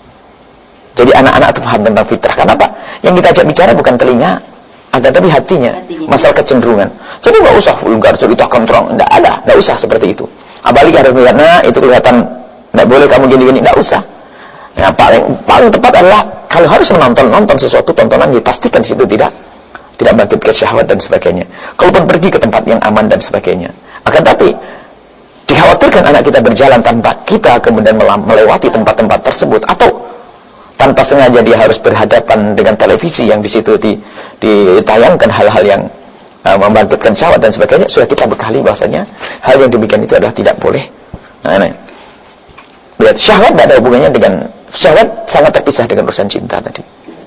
Jadi anak-anak itu paham tentang fitrah. Kenapa? Yang kita ajak bicara bukan telinga, tapi hatinya. Masalah kecenderungan. Jadi nggak usah vulgar, ceritakan terang, nggak usah seperti itu. Apalagi harus melihat, nah itu kelihatan nggak boleh kamu gini-gini, nggak usah. Yang paling tepat adalah kalau harus nonton sesuatu tontonan, dipastikan di situ tidak membangkitkan syahwat dan sebagainya. Kalaupun pergi ke tempat yang aman dan sebagainya. Akan tapi dikhawatirkan anak kita berjalan tanpa kita kemudian melewati tempat-tempat tersebut, atau tanpa sengaja dia harus berhadapan dengan televisi yang di situ ditayangkan hal-hal yang membangkitkan syahwat dan sebagainya, sudah kita bekali bahasanya hal yang demikian itu adalah tidak boleh. Nah, lihat, syahwat tidak ada hubungannya dengan syahwat, sangat terpisah dengan urusan cinta tadi.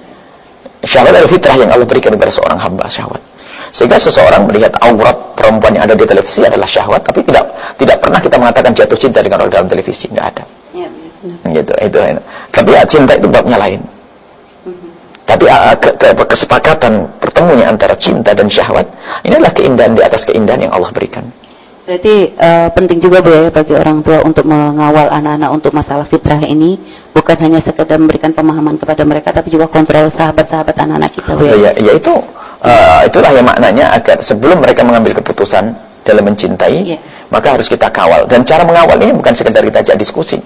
Syahwat adalah fitrah yang Allah berikan kepada seorang hamba, syahwat. Sehingga seseorang melihat aurat perempuan yang ada di televisi adalah syahwat, tapi tidak pernah kita mengatakan jatuh cinta dengan orang dalam televisi, tidak ada. Gitu, itu. Tapi cinta itu babnya lain. Tapi kesepakatan pertemunya antara cinta dan syahwat, ini adalah keindahan di atas keindahan yang Allah berikan. Berarti penting juga Bu ya bagi orang tua untuk mengawal anak-anak untuk masalah fitrah ini, bukan hanya sekedar memberikan pemahaman kepada mereka, tapi juga kontrol sahabat-sahabat anak-anak kita Bu ya. Itulah yang maknanya agar sebelum mereka mengambil keputusan dalam mencintai, maka harus kita kawal. Dan cara mengawal ini bukan sekedar kita ajak diskusi.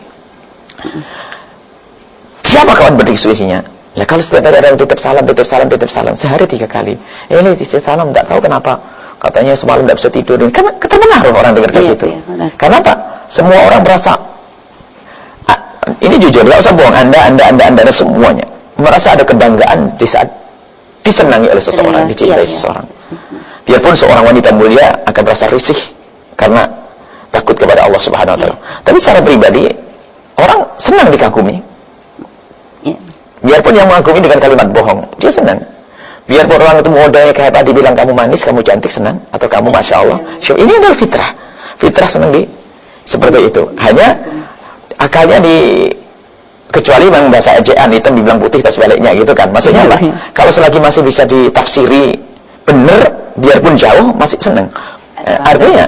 Siapa kawan berdiskusinya? Lah kalau setiap hari ada titip salam sehari 3 kali. Ini titip salam enggak tahu kenapa. Katanya semalam enggak bisa tidur. Kan keterpengaruh orang dengar kayak gitu. Kenapa? Semua orang merasa ini jujur, enggak usah bohong, Anda semuanya merasa ada kebanggaan di saat disenangi oleh seseorang, dicintai seseorang. Biarpun seorang wanita mulia akan merasa risih karena takut kepada Allah Subhanahu wa taala. Tapi secara pribadi orang senang dikagumi. Biarpun yang mengagumi dengan kalimat bohong, dia senang. Biarpun orang itu modalnya kayak tadi bilang kamu manis, kamu cantik, senang. Atau kamu masya Allah. Ini adalah fitrah. Fitrah senang seperti itu. Hanya akalnya kecuali memang bahasa ejaan, hitam dibilang putih atau sebaliknya gitu kan. Maksudnya apa? Kalau selagi masih bisa ditafsiri benar, biarpun jauh masih senang. Artinya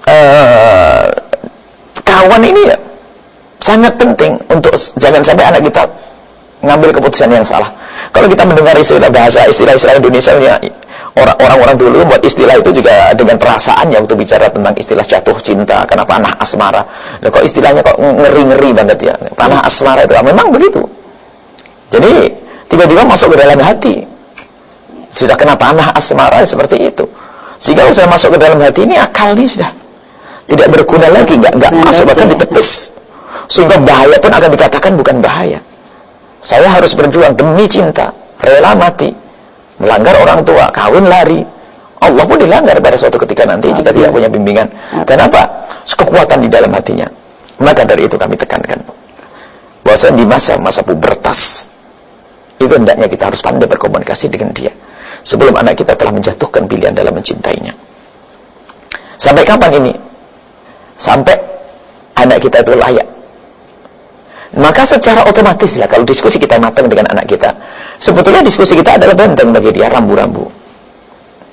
kawan ini sangat penting untuk jangan sampai anak kita ngambil keputusan yang salah. Kalau kita mendengar istilah Indonesia, orang-orang dulu buat istilah itu juga dengan perasaan ya, waktu bicara tentang istilah jatuh cinta, karena panah asmara. Nah, kok istilahnya kok ngeri-ngeri banget ya. Panah asmara itu memang begitu. Jadi tiba-tiba masuk ke dalam hati. Sudah kena panah asmara seperti itu. Sehingga usaha masuk ke dalam hati ini akalnya sudah tidak berguna lagi, enggak masuk, bahkan ditepis. Sehingga bahaya pun akan dikatakan bukan bahaya. Saya harus berjuang demi cinta, rela mati, melanggar orang tua, kawin lari. Allah pun dilanggar pada suatu ketika nanti jika tidak punya bimbingan. Kenapa? Kekuatan di dalam hatinya. Maka dari itu kami tekankan bahwasanya di masa pubertas itu hendaknya kita harus pandai berkomunikasi dengan dia sebelum anak kita telah menjatuhkan pilihan dalam mencintainya. Sampai kapan ini? Sampai anak kita itu layak. Maka secara otomatis lah kalau diskusi kita matang dengan anak kita, sebetulnya diskusi kita adalah benteng bagi dia, rambu-rambu.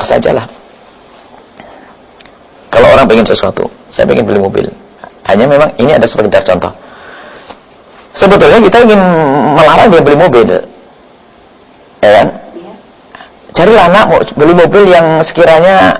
contoh sajalah. Kalau orang pengen sesuatu, saya pengen beli mobil. Hanya memang ini ada sekedar contoh. Sebetulnya kita ingin melarang dia beli mobil. Ya kan? Carilah anak mau beli mobil yang sekiranya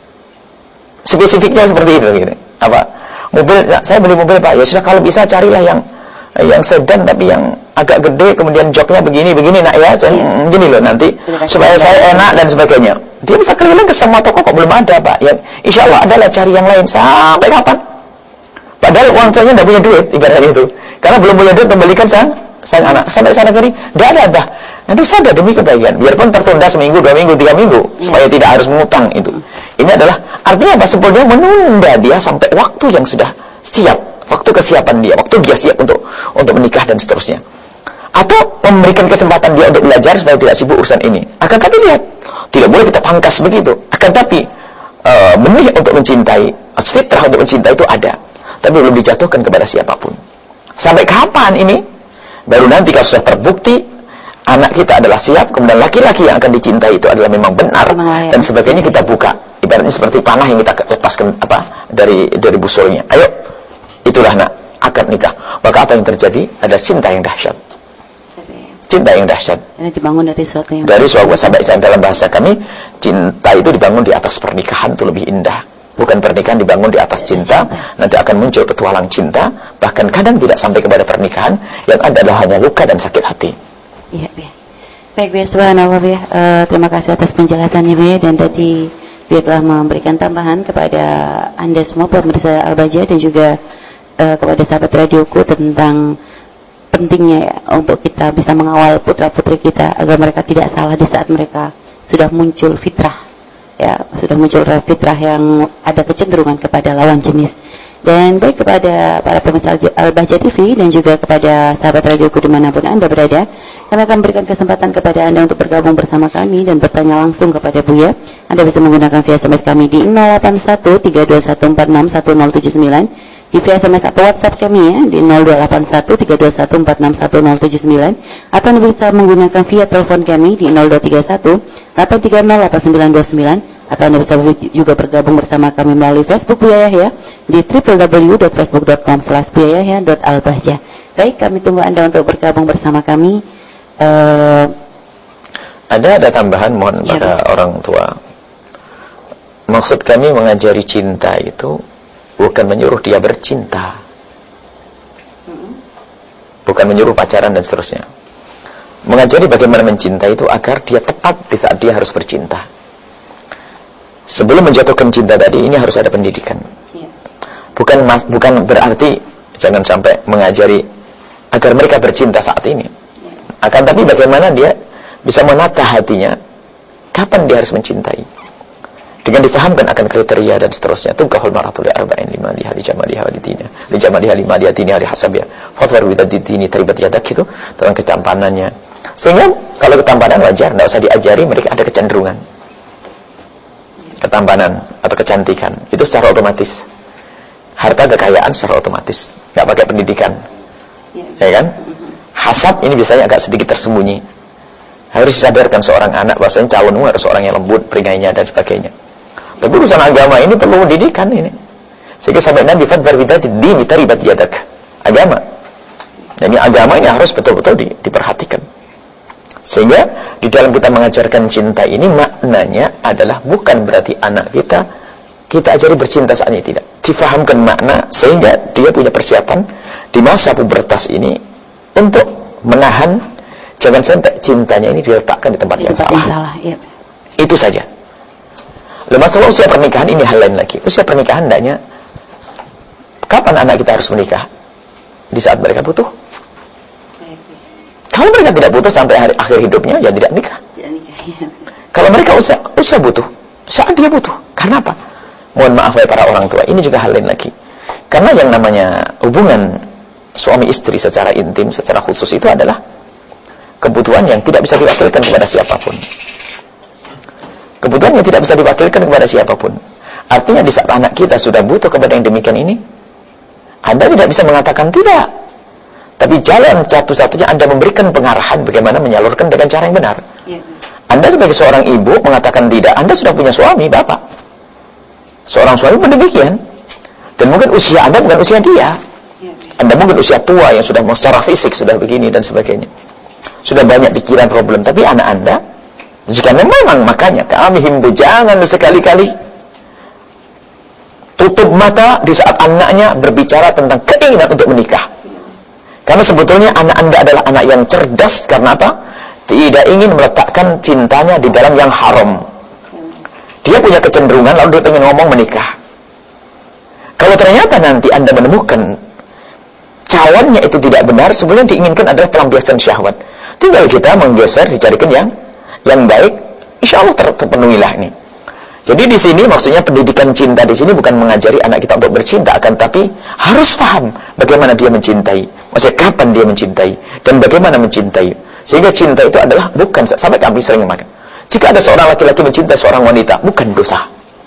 spesifiknya seperti itu gitu. Apa? Mobil, saya beli mobil Pak. Ya sudah, kalau bisa carilah yang sedan tapi yang agak gede, kemudian joknya begini nak ya, gini loh nanti supaya saya enak dan sebagainya. Dia bisa keliling ke semua toko kok belum ada Pak. Ya, insya Allah adalah cari yang lain sampai kapan? Padahal uang tuanya tidak punya duit ibaratnya itu, karena belum punya duit membelikan sang anak. Sampai sana kiri, tidak ada Pak. Nanti sadar demi kebaikan, biarpun tertunda seminggu, 2 minggu, 3 minggu, supaya tidak harus mengutang itu. Ini adalah artinya apa? Sebetulnya menunda dia sampai waktu yang sudah siap, waktu kesiapan dia, waktu dia siap untuk menikah dan seterusnya. Atau memberikan kesempatan dia untuk belajar supaya tidak sibuk urusan ini. Akan tapi lihat, tidak boleh kita pangkas begitu. Akan tapi benih untuk mencintai, fitrah untuk mencintai itu ada, tapi belum dijatuhkan kepada siapapun. Sampai kapan ini? Baru nanti kalau sudah terbukti anak kita adalah siap, kemudian laki-laki yang akan dicintai itu adalah memang benar dan sebagainya, kita buka. Ibaratnya seperti panah yang kita lepaskan dari busolnya. Ayo, itulah nak akad nikah. Maka apa yang terjadi adalah cinta yang dahsyat. Cinta yang dahsyat. Ini dibangun dari suatu yang sampai dalam bahasa kami, cinta itu dibangun di atas pernikahan itu lebih indah. Bukan pernikahan dibangun di atas cinta, nanti akan muncul petualang cinta, bahkan kadang tidak sampai kepada pernikahan, yang ada adalah hanya luka dan sakit hati. Iya. Baik, Buya, subhanallah, Buya. Terima kasih atas penjelasannya, Buya, dan tadi Buya telah memberikan tambahan kepada Anda semua pemirsa Al-Bahjah dan juga kepada sahabat radioku tentang pentingnya ya, untuk kita bisa mengawal putra-putri kita agar mereka tidak salah di saat mereka sudah muncul fitrah, ya, sudah muncul fitrah yang ada kecenderungan kepada lawan jenis. Dan baik kepada para pemirsa Al-Bahjah TV dan juga kepada sahabat radioku dimanapun Anda berada, kami akan berikan kesempatan kepada Anda untuk bergabung bersama kami dan bertanya langsung kepada Buya. Anda bisa menggunakan via SMS kami di 081321461079, di via SMS atau WhatsApp kami ya di 028132146179, atau Anda bisa menggunakan via telepon kami di 0231830899, atau Anda bisa juga bergabung bersama kami melalui Facebook Buya Yahya di www.facebook.com/buyayahya.albahjah. Baik, kami tunggu Anda untuk bergabung bersama kami. Ada tambahan mohon pada orang tua. Maksud kami mengajari cinta itu bukan menyuruh dia bercinta, bukan menyuruh pacaran dan seterusnya. Mengajari bagaimana mencinta itu agar dia tepat di saat dia harus bercinta. Sebelum menjatuhkan cinta tadi, ini harus ada pendidikan. Bukan berarti jangan sampai mengajari agar mereka bercinta saat ini. Akan tapi bagaimana dia bisa menata hatinya, kapan dia harus mencintai, dengan difahamkan akan kriteria dan seterusnya. Tunkahul mar'atu li arba'in lima liha li jamaliha wa li diniha li jamaliha lima liha diniha li hasabiha fadhfar bi dini taribat yadak, itu tentang ketampanannya. Sehingga kalau ketampanan wajar, tidak usah diajari, mereka ada kecenderungan ketampanan atau kecantikan itu secara otomatis. Harta kekayaan secara otomatis, nggak pakai pendidikan, ya kan? Hasad ini biasanya agak sedikit tersembunyi. Harus disadarkan seorang anak bahwasanya calonmu harus seorang yang lembut peringainya dan sebagainya. Tapi urusan agama ini perlu pendidikan ini. Sehingga sampai Nabi fadhfar bidati dini taribat yadak, agama. Dan ini agama ini harus betul-betul diperhatikan. Sehingga di dalam kita mengajarkan cinta ini maknanya adalah bukan berarti anak kita ajari bercinta saatnya, tidak. Difahamkan makna sehingga dia punya persiapan di masa pubertas ini untuk menahan, jangan sampai cintanya ini diletakkan di tempat yang salah. Ya. Itu saja. Masalah usia pernikahan ini hal lain lagi. Usia pernikahan hendaknya kapan anak kita harus menikah? Di saat mereka butuh. Kalau mereka tidak butuh sampai akhir hidupnya, ya tidak nikah. Ya. Kalau mereka usia butuh, saat dia butuh. Karena apa? Mohon maaf ya para orang tua, ini juga hal lain lagi. Karena yang namanya hubungan suami istri secara intim, secara khusus itu adalah kebutuhan yang tidak bisa diwakilkan kepada siapapun. Kebutuhan yang tidak bisa diwakilkan kepada siapapun. Artinya di saat anak kita sudah butuh kepada yang demikian ini, Anda tidak bisa mengatakan tidak. Tapi jalan satu-satunya Anda memberikan pengarahan bagaimana menyalurkan dengan cara yang benar. Ya. Anda sebagai seorang ibu mengatakan tidak, Anda sudah punya suami, bapak. Seorang suami pun demikian. Dan mungkin usia Anda bukan usia dia. Anda mungkin usia tua yang sudah secara fisik sudah begini dan sebagainya. Sudah banyak pikiran problem. Tapi anak Anda, jika memang, makanya kami himbau jangan sekali-kali tutup mata di saat anaknya berbicara tentang keinginan untuk menikah. Karena sebetulnya anak Anda adalah anak yang cerdas. Karena apa? Tidak ingin meletakkan cintanya di dalam yang haram. Dia punya kecenderungan lalu dia ingin ngomong menikah. Kalau ternyata nanti Anda menemukan cawannya itu tidak benar, sebenarnya diinginkan adalah pelampiasan syahwat. Tinggal kita menggeser, dicarikan yang baik, insya Allah terpenuhilah ini. Jadi di sini maksudnya pendidikan cinta di sini bukan mengajari anak kita untuk bercinta, akan tapi harus paham bagaimana dia mencintai, maksudnya kapan dia mencintai dan bagaimana mencintai. Sehingga cinta itu adalah bukan, sampai kami sering mengatakan, jika ada seorang laki-laki mencintai seorang wanita, bukan dosa.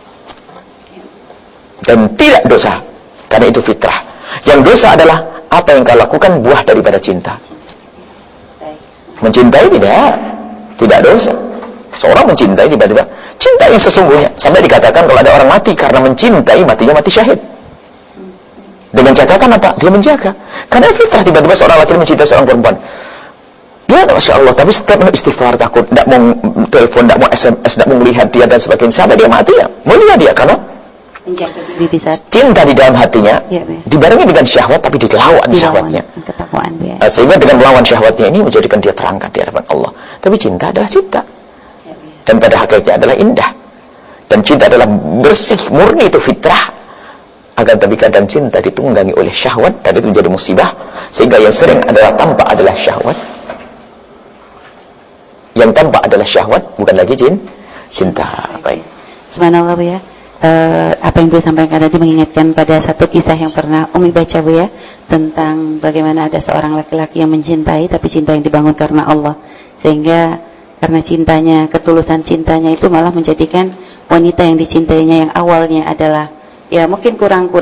Dan tidak dosa, karena itu fitrah. Yang dosa adalah apa yang kau lakukan buah daripada cinta. Mencintai tidak dosa. Seorang mencintai tiba-tiba, cinta yang sesungguhnya. Sampai dikatakan kalau ada orang mati karena mencintai, matinya mati syahid. Dengan catatan apa? Dia menjaga. Karena fitrah tiba-tiba seorang laki-laki mencintai seorang perempuan. Ya, Masya Allah, tapi setiap istighfar, takut, tidak mau telepon, tidak mau SMS, tidak mau melihat dia dan sebagainya. Sampai dia mati ya, mulia dia, karena menjaga diri di saat cinta di dalam hatinya, dibarengi dengan syahwat, tapi dilawan syahwatnya. Sehingga dengan melawan syahwatnya ini menjadikan dia terangkat di hadapan Allah. Tapi cinta adalah cinta. Dan pada hakikatnya adalah indah. Dan cinta adalah bersih, murni, itu fitrah. Akan tapi kadang cinta ditunggangi oleh syahwat, dan itu menjadi musibah. Sehingga yang sering adalah tampak adalah syahwat. Yang tampak adalah syahwat, bukan lagi cinta. Baik. Subhanallah, Bu ya. Apa yang Bu sampaikan tadi mengingatkan pada satu kisah yang pernah Umi baca, Bu ya, tentang bagaimana ada seorang laki-laki yang mencintai, tapi cinta yang dibangun karena Allah, sehingga karena cintanya, ketulusan cintanya itu malah menjadikan wanita yang dicintainya yang awalnya adalah ya mungkin kurang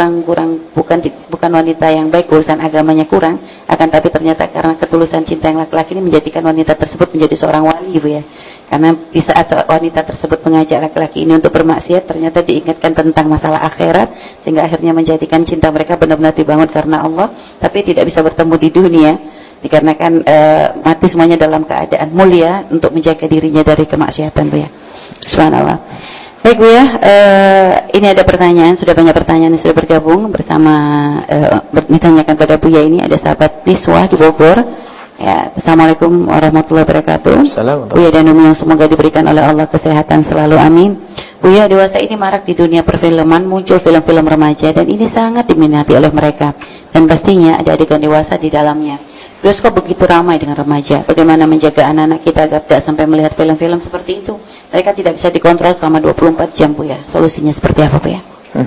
bukan wanita yang baik, urusan agamanya kurang, akan tapi ternyata karena ketulusan cinta yang laki-laki ini menjadikan wanita tersebut menjadi seorang wali, Bu ya. Karena di saat wanita tersebut mengajak laki-laki ini untuk bermaksiat, ternyata diingatkan tentang masalah akhirat, sehingga akhirnya menjadikan cinta mereka benar-benar dibangun karena Allah, tapi tidak bisa bertemu di dunia dikarenakan mati semuanya dalam keadaan mulia untuk menjaga dirinya dari kemaksiatan, Bu ya. Subhanallah. Baik, Bu ya, ini ada pertanyaan, sudah banyak pertanyaan yang sudah bergabung bersama, ditanyakan pada Bu ya. Ini ada sahabat Niswah di Bogor. Ya, Assalamualaikum warahmatullahi wabarakatuh. Bu ya dan Umi yang semoga diberikan oleh Allah kesehatan selalu, amin. Bu ya, dewasa ini marak di dunia perfilman, muncul film-film remaja dan ini sangat diminati oleh mereka. Dan pastinya ada adegan dewasa di dalamnya. Bioskop begitu ramai dengan remaja. Bagaimana menjaga anak-anak kita agar tidak sampai melihat film-film seperti itu? Mereka tidak bisa dikontrol selama 24 jam, Bu ya. Solusinya seperti apa, Bu ya?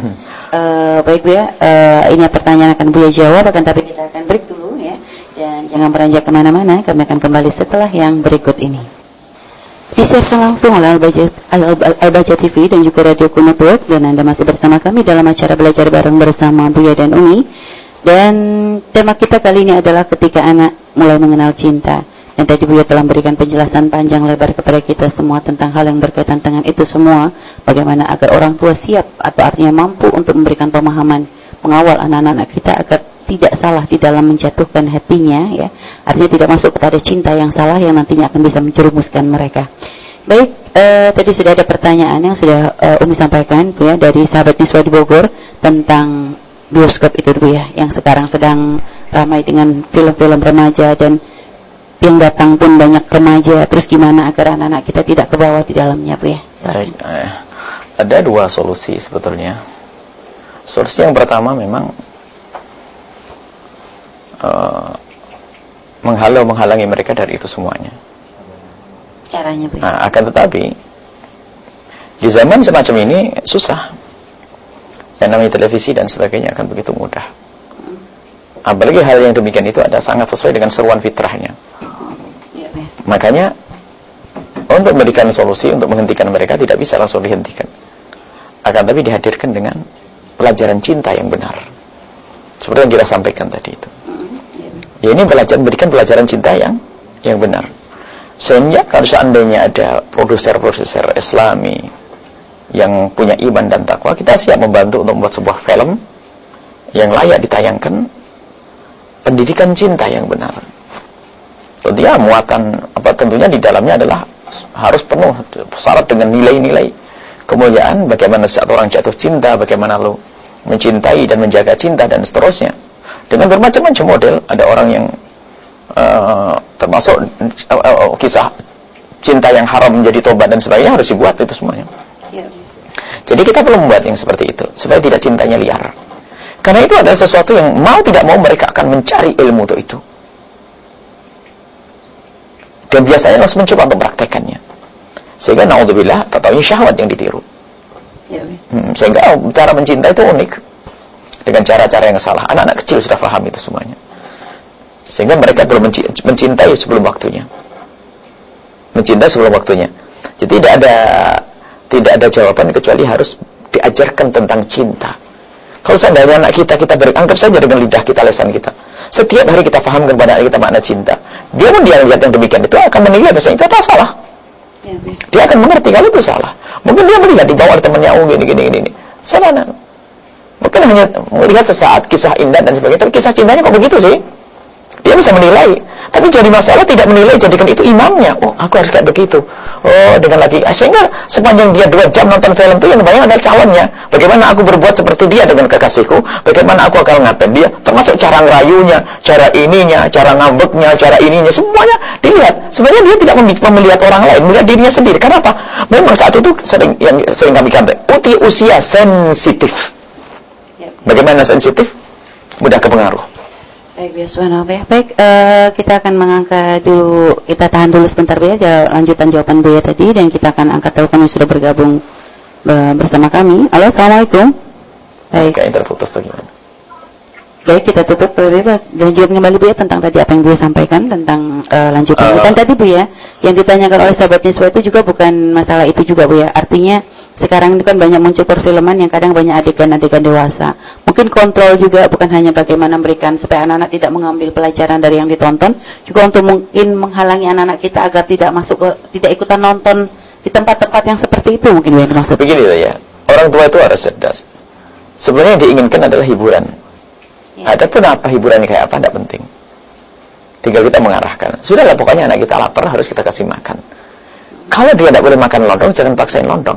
Baik, Bu ya. Ini pertanyaan akan Bu ya jawab, akan tapi kita akan break dulu ya. Dan jangan beranjak kemana-mana. Kami akan kembali setelah yang berikut ini. Disiarkan langsung oleh Al-Baca TV dan juga Radio Network. Dan Anda masih bersama kami dalam acara belajar bareng bersama Buya dan Umi. Dan tema kita kali ini adalah ketika anak mulai mengenal cinta. Dan tadi Buya telah memberikan penjelasan panjang lebar kepada kita semua tentang hal yang berkaitan dengan itu semua. Bagaimana agar orang tua siap atau artinya mampu untuk memberikan pemahaman, mengawal anak-anak kita agar tidak salah di dalam menjatuhkan hatinya, ya. Artinya tidak masuk kepada cinta yang salah yang nantinya akan bisa menjerumuskan mereka. Baik, tadi sudah ada pertanyaan yang sudah Umi sampaikan, Bu ya, dari sahabat Niswa di Bogor tentang bioskop itu, Bu ya, yang sekarang sedang ramai dengan film-film remaja dan yang datang pun banyak remaja. Terus gimana agar anak-anak kita tidak kebawa di dalamnya, Bu ya? Baik, ada dua solusi sebetulnya. Solusi yang pertama memang menghalangi mereka dari itu semuanya. Caranya, Bu. Nah, akan tetapi di zaman semacam ini susah. Yang namanya televisi dan sebagainya akan begitu mudah. Apalagi hal yang demikian itu ada sangat sesuai dengan seruan fitrahnya. Makanya untuk memberikan solusi untuk menghentikan mereka tidak bisa langsung dihentikan. Akan tapi dihadirkan dengan pelajaran cinta yang benar. Seperti yang kita sampaikan tadi itu. Ya, ini memberikan pelajaran cinta yang benar. Sehingga kalau seandainya ada produser-produser Islami yang punya iman dan takwa, kita siap membantu untuk membuat sebuah film yang layak ditayangkan, pendidikan cinta yang benar. Dia muatan tentunya di dalamnya adalah harus penuh syarat dengan nilai-nilai kemuliaan, bagaimana saat orang jatuh cinta, bagaimana lo mencintai dan menjaga cinta dan seterusnya. Dengan bermacam-macam model, ada orang yang termasuk kisah cinta yang haram menjadi tobat dan sebagainya harus dibuat itu semuanya. Jadi kita perlu membuat yang seperti itu supaya tidak cintanya liar. Karena itu adalah sesuatu yang mau tidak mau mereka akan mencari ilmu untuk itu. Dan biasanya harus mencoba untuk mempraktekannya. Sehingga naudzubillah, tataunya syahwat yang ditiru. Sehingga cara mencinta itu unik. Dengan cara-cara yang salah. Anak-anak kecil sudah paham itu semuanya. Sehingga mereka belum mencintai sebelum waktunya. Mencintai sebelum waktunya. Jadi tidak ada jawaban kecuali harus diajarkan tentang cinta. Kalau seandainya anak kita anggap saja dengan lidah kita, lisan kita. Setiap hari kita fahamkan kepada anak kita makna cinta. Dia pun dia lihat yang demikian itu akan menilai bahasa itu adalah salah. Dia akan mengerti kalau itu salah. Mungkin dia melihat di bawah temannya gini. Salah. Mungkin hanya melihat sesaat kisah indah dan sebagainya. Tapi kisah cintanya kok begitu sih? Dia bisa menilai. Tapi jadi masalah tidak menilai, jadikan itu imamnya. Oh, aku harus kayak begitu. Oh, dengan lagi. Sehingga sepanjang dia 2 jam nonton film itu yang bayang adalah calonnya. Bagaimana aku berbuat seperti dia dengan kekasihku. Bagaimana aku akan ngapain dia. Termasuk cara ngerayunya, cara ininya, cara ngambeknya, cara ininya. Semuanya dilihat. Sebenarnya dia tidak melihat orang lain, melihat dirinya sendiri. Kenapa? Memang saat itu sering kami katakan, usia sensitif. Bagaimana sensitif? Mudah kepengaruh. Baik, baik, kita akan mengangkat dulu, kita tahan dulu sebentar Bu ya, lanjutan jawaban Bu ya tadi, dan kita akan angkat telepon yang sudah bergabung bersama kami. Halo, assalamualaikum. Baik. Kayak terputus tuh gimana? Baik, kita tutup dan lanjut kembali Bu ya tentang tadi apa yang Bu sampaikan tentang lanjutan. Dan tadi Bu ya, yang ditanyakan oleh sahabat Niswa itu juga bukan masalah itu juga Bu ya. Artinya sekarang itu kan banyak muncul perfilman yang kadang banyak adegan-adegan dewasa. Mungkin kontrol juga bukan hanya bagaimana memberikan supaya anak-anak tidak mengambil pelajaran dari yang ditonton, juga untuk mungkin menghalangi anak-anak kita agar tidak ikutan nonton di tempat-tempat yang seperti itu mungkin yang dimaksud. Begini ya, orang tua itu harus cerdas. Sebenarnya yang diinginkan adalah hiburan. Adapun apa hiburannya kayak apa tidak penting. Tinggal kita mengarahkan. Sudahlah pokoknya anak kita lapar harus kita kasih makan. Kalau dia tidak boleh makan lontong, jangan paksain lontong.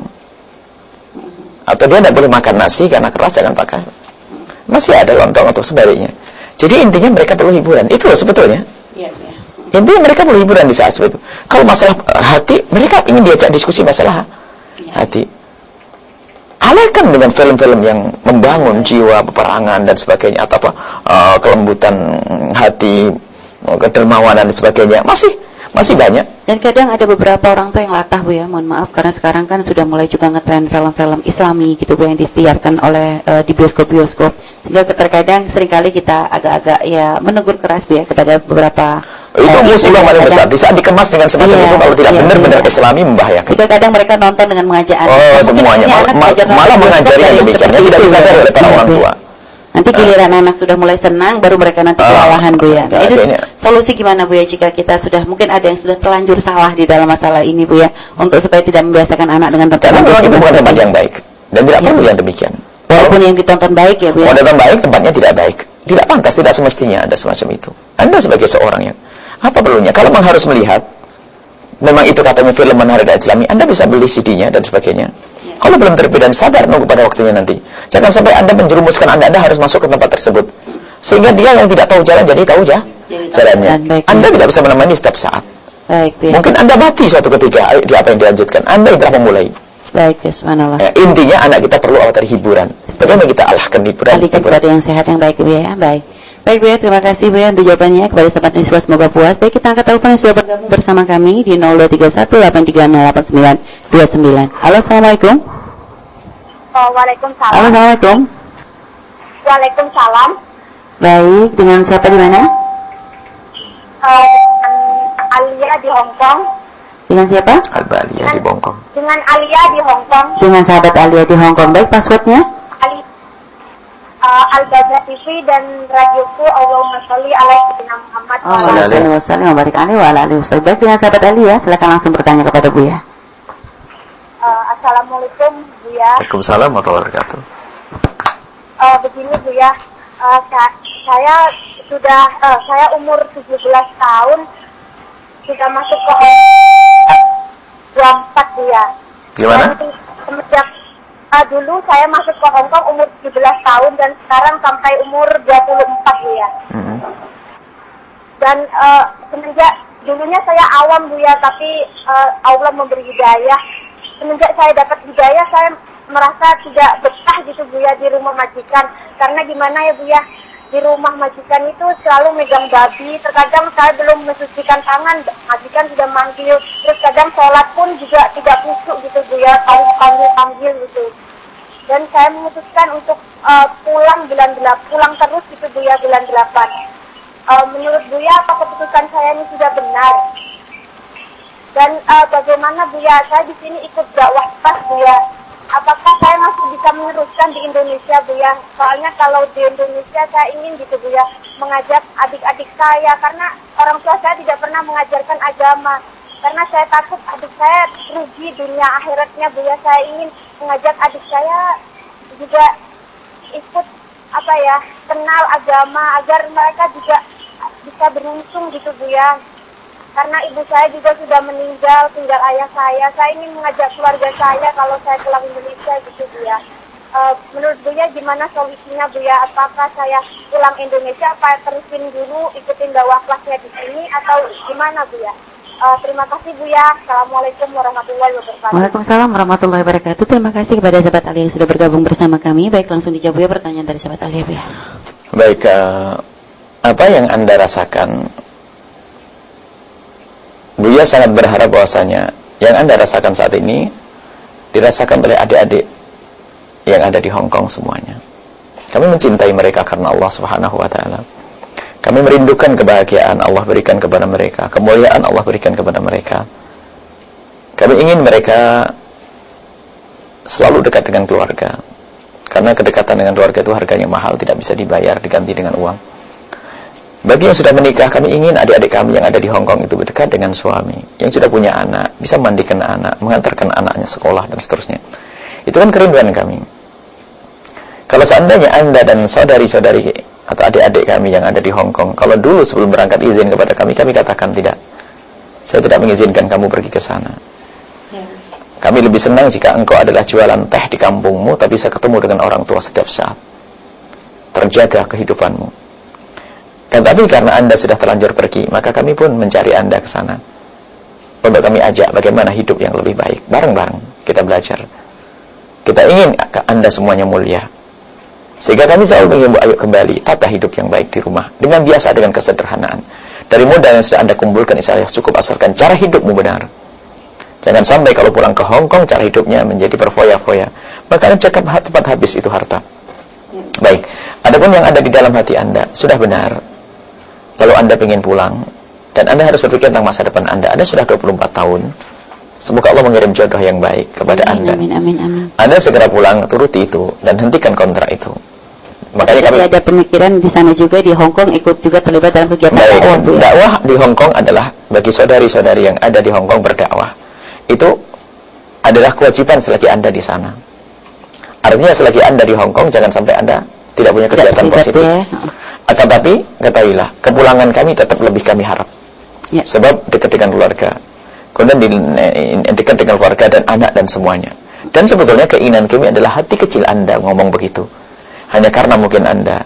Atau dia tidak boleh makan nasi karena keras, jangan pakai. Masih ada lontong atau sebaliknya. Jadi intinya mereka perlu hiburan. Itu sebetulnya. Intinya mereka perlu hiburan di saat seperti itu. Kalau masalah hati, mereka ingin diajak diskusi masalah hati. Alihkan dengan film-film yang membangun jiwa, peperangan dan sebagainya, atau kelembutan hati, kedermawanan dan sebagainya. Masih banyak. Dan kadang ada beberapa orang tua yang latah Bu ya, mohon maaf, karena sekarang kan sudah mulai juga ngetren film-film Islami gitu Bu yang disiarkan oleh di bioskop-bioskop. Sehingga terkadang seringkali kita agak-agak ya menegur keras Bu ya kepada beberapa itu musibah paling besar. Di saat dikemas dengan semacam itu kalau tidak benar-benar Islami membahayakan. Jika kadang mereka nonton dengan mengajak anak. Semuanya malah mengajari yang demikiannya tidak disadari oleh para orang tua. Nanti giliran anak sudah mulai senang, baru mereka nanti kewalahan Bu ya. Itu solusi gimana Bu ya jika kita sudah, mungkin ada yang sudah terlanjur salah di dalam masalah ini Bu ya, untuk supaya tidak membiasakan anak dengan karena memang itu bukan tempat yang baik. Dan tidak perlu yang demikian. Walaupun yang ditonton baik ya Bu ya. Walaupun baik, tempatnya tidak baik. Tidak pantas, tidak semestinya ada semacam itu. Anda sebagai seorang yang, apa perlunya? Kalau memang harus melihat, memang itu katanya film menarik Islami, Anda bisa beli CD-nya dan sebagainya. Kalau belum terbit dan sadar, nunggu pada waktunya nanti. Jangan sampai Anda menjerumuskan Anda harus masuk ke tempat tersebut. Sehingga dia yang tidak tahu jalan, jadi tahu jalannya. Anda tidak bisa menemani setiap saat. Mungkin Anda mati suatu ketika di apa yang dilanjutkan. Anda yang telah memulai. Baik, subhanallah. Intinya anak kita perlu hiburan. Bagaimana kita alahkan hiburan? Alihkan kepada yang sehat, yang baik Bu ya. Baik. Baik Bu ya, terima kasih Bu ya untuk jawabannya kepada sahabat Niswa, semoga puas. Baik, kita angkat telepon yang sudah bergabung bersama kami di 0231830829. Halo, assalamualaikum. Waalaikumsalam. Halo, assalamualaikum. Waalaikumsalam. Baik, dengan siapa di mana? Alia di Hong Kong. Dengan siapa? Alia di Hong Kong. Dengan Alia di Hong Kong. Dengan sahabat Alia di Hong Kong. Baik, passwordnya? Al-Baza TV dan radioku Allahumma sholli ala sayyidina Muhammad. Allahumma sholli wa barik alaihi wa ala alihi wasallam. Baik, dengan sahabat Ali ya, silakan langsung bertanya kepada Buya. Assalamualaikum Buya. Waalaikumsalam warahmatullahi wabarakatuh. Begini Buya, saya umur 17 tahun sudah masuk ke 24 Buya. Gimana? Dan semenjak dulu saya masuk ke Hongkong umur 17 tahun dan sekarang sampai umur 24 Buya. Dan semenjak dulunya saya awam Buya, tapi Allah memberi hidayah. Semenjak saya dapat hidayah, saya merasa tidak betah gitu Buya di rumah majikan. Karena gimana ya Buya, di rumah majikan itu selalu megang babi. Terkadang saya belum mensucikan tangan, majikan sudah manggil. Terus kadang sholat pun juga tidak khusyuk gitu Buya, panggil gitu. Dan saya memutuskan untuk pulang terus gitu Buya bulan 8. Menurut Buya, apa keputusan saya ini sudah benar? Dan bagaimana Buya, saya di sini ikut dakwah pas Buya. Apakah saya masih bisa meneruskan di Indonesia Buya? Soalnya kalau di Indonesia saya ingin gitu Buya mengajak adik-adik saya, karena orang tua saya tidak pernah mengajarkan agama. Karena saya takut adik saya rugi dunia akhiratnya Buya. Saya ingin mengajak adik saya juga ikut kenal agama agar mereka juga bisa beruntung gitu Buya. Karena ibu saya juga sudah meninggal, tinggal ayah saya. Saya ingin mengajak keluarga saya kalau saya pulang Indonesia gitu Buya. Menurut Buya gimana solusinya Buya? Apakah saya pulang Indonesia, apa terusin dulu ikutin dakwah kelasnya di sini atau gimana Buya? Terima kasih Buya. Assalamualaikum warahmatullahi wabarakatuh. Waalaikumsalam warahmatullahi wabarakatuh. Terima kasih kepada sahabat Ali yang sudah bergabung bersama kami. Baik, langsung dijawab ya pertanyaan dari sahabat Ali ya. Baik, apa yang Anda rasakan? Buya sangat berharap bahwasanya yang Anda rasakan saat ini dirasakan oleh adik-adik yang ada di Hong Kong semuanya. Kami mencintai mereka karena Allah Subhanahu wa taala. Kami merindukan kebahagiaan Allah berikan kepada mereka, kemuliaan Allah berikan kepada mereka. Kami ingin mereka selalu dekat dengan keluarga. Karena kedekatan dengan keluarga itu harganya mahal, tidak bisa dibayar, diganti dengan uang. Bagi yang sudah menikah, kami ingin adik-adik kami yang ada di Hong Kong itu berdekat dengan suami. Yang sudah punya anak, bisa mandikan anak, mengantarkan anaknya sekolah, dan seterusnya. Itu kan kerinduan kami. Kalau seandainya Anda dan saudari-saudari atau adik-adik kami yang ada di Hong Kong, kalau dulu sebelum berangkat izin kepada kami katakan tidak. Saya tidak mengizinkan kamu pergi ke sana. Kami lebih senang jika engkau adalah jualan teh di kampungmu, tapi bisa ketemu dengan orang tua setiap saat. Terjaga kehidupanmu. Dan tapi karena Anda sudah terlanjur pergi, maka kami pun mencari Anda ke sana. Untuk kami ajak bagaimana hidup yang lebih baik. Bareng-bareng kita belajar. Kita ingin Anda semuanya mulia. Sehingga kami selalu mengimbau, ayo kembali, tata hidup yang baik di rumah. Dengan biasa, dengan kesederhanaan. Dari modal yang sudah Anda kumpulkan, insya Allah cukup, asalkan cara hidupmu benar. Jangan sampai kalau pulang ke Hong Kong, cara hidupnya menjadi berfoya-foya. Maka cepat habis itu harta. Baik, adapun yang ada di dalam hati Anda, sudah benar. Lalu Anda ingin pulang, dan Anda harus berpikir tentang masa depan Anda. Anda sudah 24 tahun. Semoga Allah mengirim jodoh yang baik kepada Anda. Amin. Anda segera pulang, turuti itu, dan hentikan kontrak itu. Makanya kami ada pemikiran di sana juga di Hong Kong ikut juga terlibat dalam kegiatan dakwah. Dakwah di Hong Kong adalah bagi saudari-saudari yang ada di Hong Kong berdakwah. Itu adalah kewajiban selagi Anda di sana. Artinya selagi Anda di Hong Kong, jangan sampai Anda tidak punya kegiatan positif. Ya. Akan tapi, ketahuilah, kepulangan kami tetap lebih kami harap. Ya. Sebab dekat dengan keluarga. Kemudian dekat dengan keluarga dan anak dan semuanya. Dan sebetulnya keinginan kami adalah hati kecil Anda ngomong begitu. Hanya karena mungkin Anda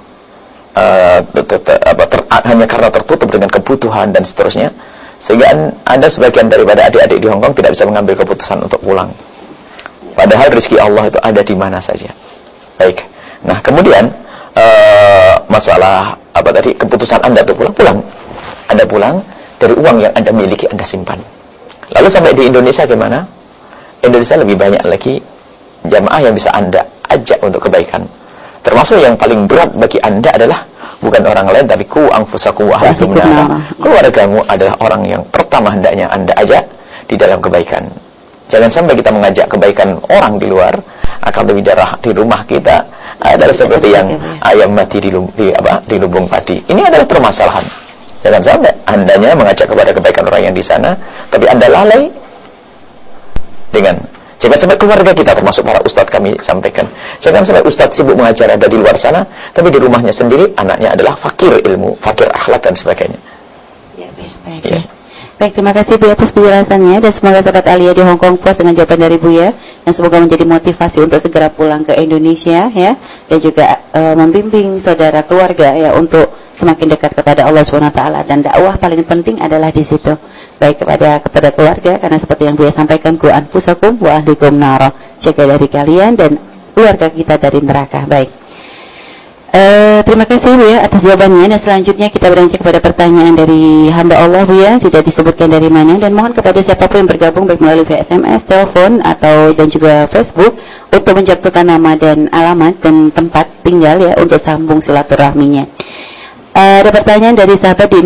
hanya karena tertutup dengan kebutuhan dan seterusnya, sehingga Anda sebagian daripada adik-adik di Hong Kong tidak bisa mengambil keputusan untuk pulang. Padahal rezeki Allah itu ada di mana saja. Baik. Nah, kemudian masalah keputusan Anda untuk pulang. Anda pulang dari uang yang Anda miliki, Anda simpan. Lalu sampai di Indonesia gimana? Indonesia lebih banyak lagi jamaah yang bisa Anda ajak untuk kebaikan. Termasuk yang paling berat bagi Anda adalah bukan orang lain, tapi ku anfusakum wa ahlikum nar. Keluargamu adalah orang yang pertama hendaknya Anda ajak di dalam kebaikan. Jangan sampai kita mengajak kebaikan orang di luar, akan lebih darah di rumah kita adalah seperti yang ayam mati di lubung padi. Ini adalah permasalahan. Jangan sampai andanya mengajak kepada kebaikan orang yang di sana, tapi anda lalai dengan. Jangan sampai keluarga kita, termasuk para ustadz kami sampaikan, jangan sampai ustadz sibuk mengajar ada di luar sana, tapi di rumahnya sendiri anaknya adalah fakir ilmu, fakir akhlak dan sebagainya. Baik, ya. Baik, terima kasih Bu atas penjelasannya, dan semoga sahabat Alia di Hong Kong puas dengan jawaban dari Buya, dan semoga menjadi motivasi untuk segera pulang ke Indonesia ya, dan juga membimbing saudara keluarga ya untuk semakin dekat kepada Allah SWT, dan dakwah paling penting adalah di situ. Baik kepada keluarga, karena seperti yang Buya sampaikan, ku anfusakum wa ahlikum nara, jaga dari kalian dan keluarga kita dari neraka. Baik. Terima kasih Bu ya atas jawabannya, dan selanjutnya kita beranjak kepada pertanyaan dari hamba Allah Bu ya, tidak disebutkan dari mana, dan mohon kepada siapapun yang bergabung baik melalui via SMS, telepon atau dan juga Facebook untuk mencantumkan nama dan alamat dan tempat tinggal ya untuk sambung silaturahminya. Ada pertanyaan dari sahabat di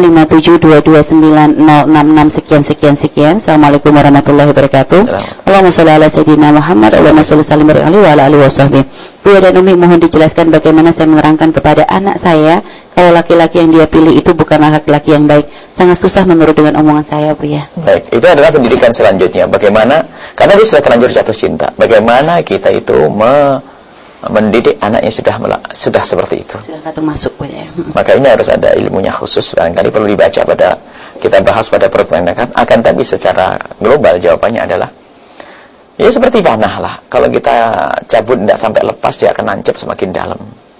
0857229066 sekian. Assalamualaikum warahmatullahi wabarakatuh. Allahumma sholli ala sayyidina Muhammad, Allahumma sholli sallim alaihi wa ala alihi washabbihi. Buya dan Umi, mohon dijelaskan bagaimana saya menerangkan kepada anak saya kalau laki-laki yang dia pilih itu bukanlah laki-laki yang baik. Sangat susah menurut dengan omongan saya, Bu ya. Baik, itu adalah pendidikan selanjutnya. Bagaimana, karena dia sudah terlanjur jatuh cinta, bagaimana kita itu mendidik anaknya sudah seperti itu. Sudah kadung masuk, Bu ya. Maka ini harus ada ilmunya khusus, barangkali perlu dibaca kita bahas pada pertemuan akan, tapi secara global jawabannya adalah ya seperti panah lah. Kalau kita cabut tidak sampai lepas, dia akan nancep semakin dalam.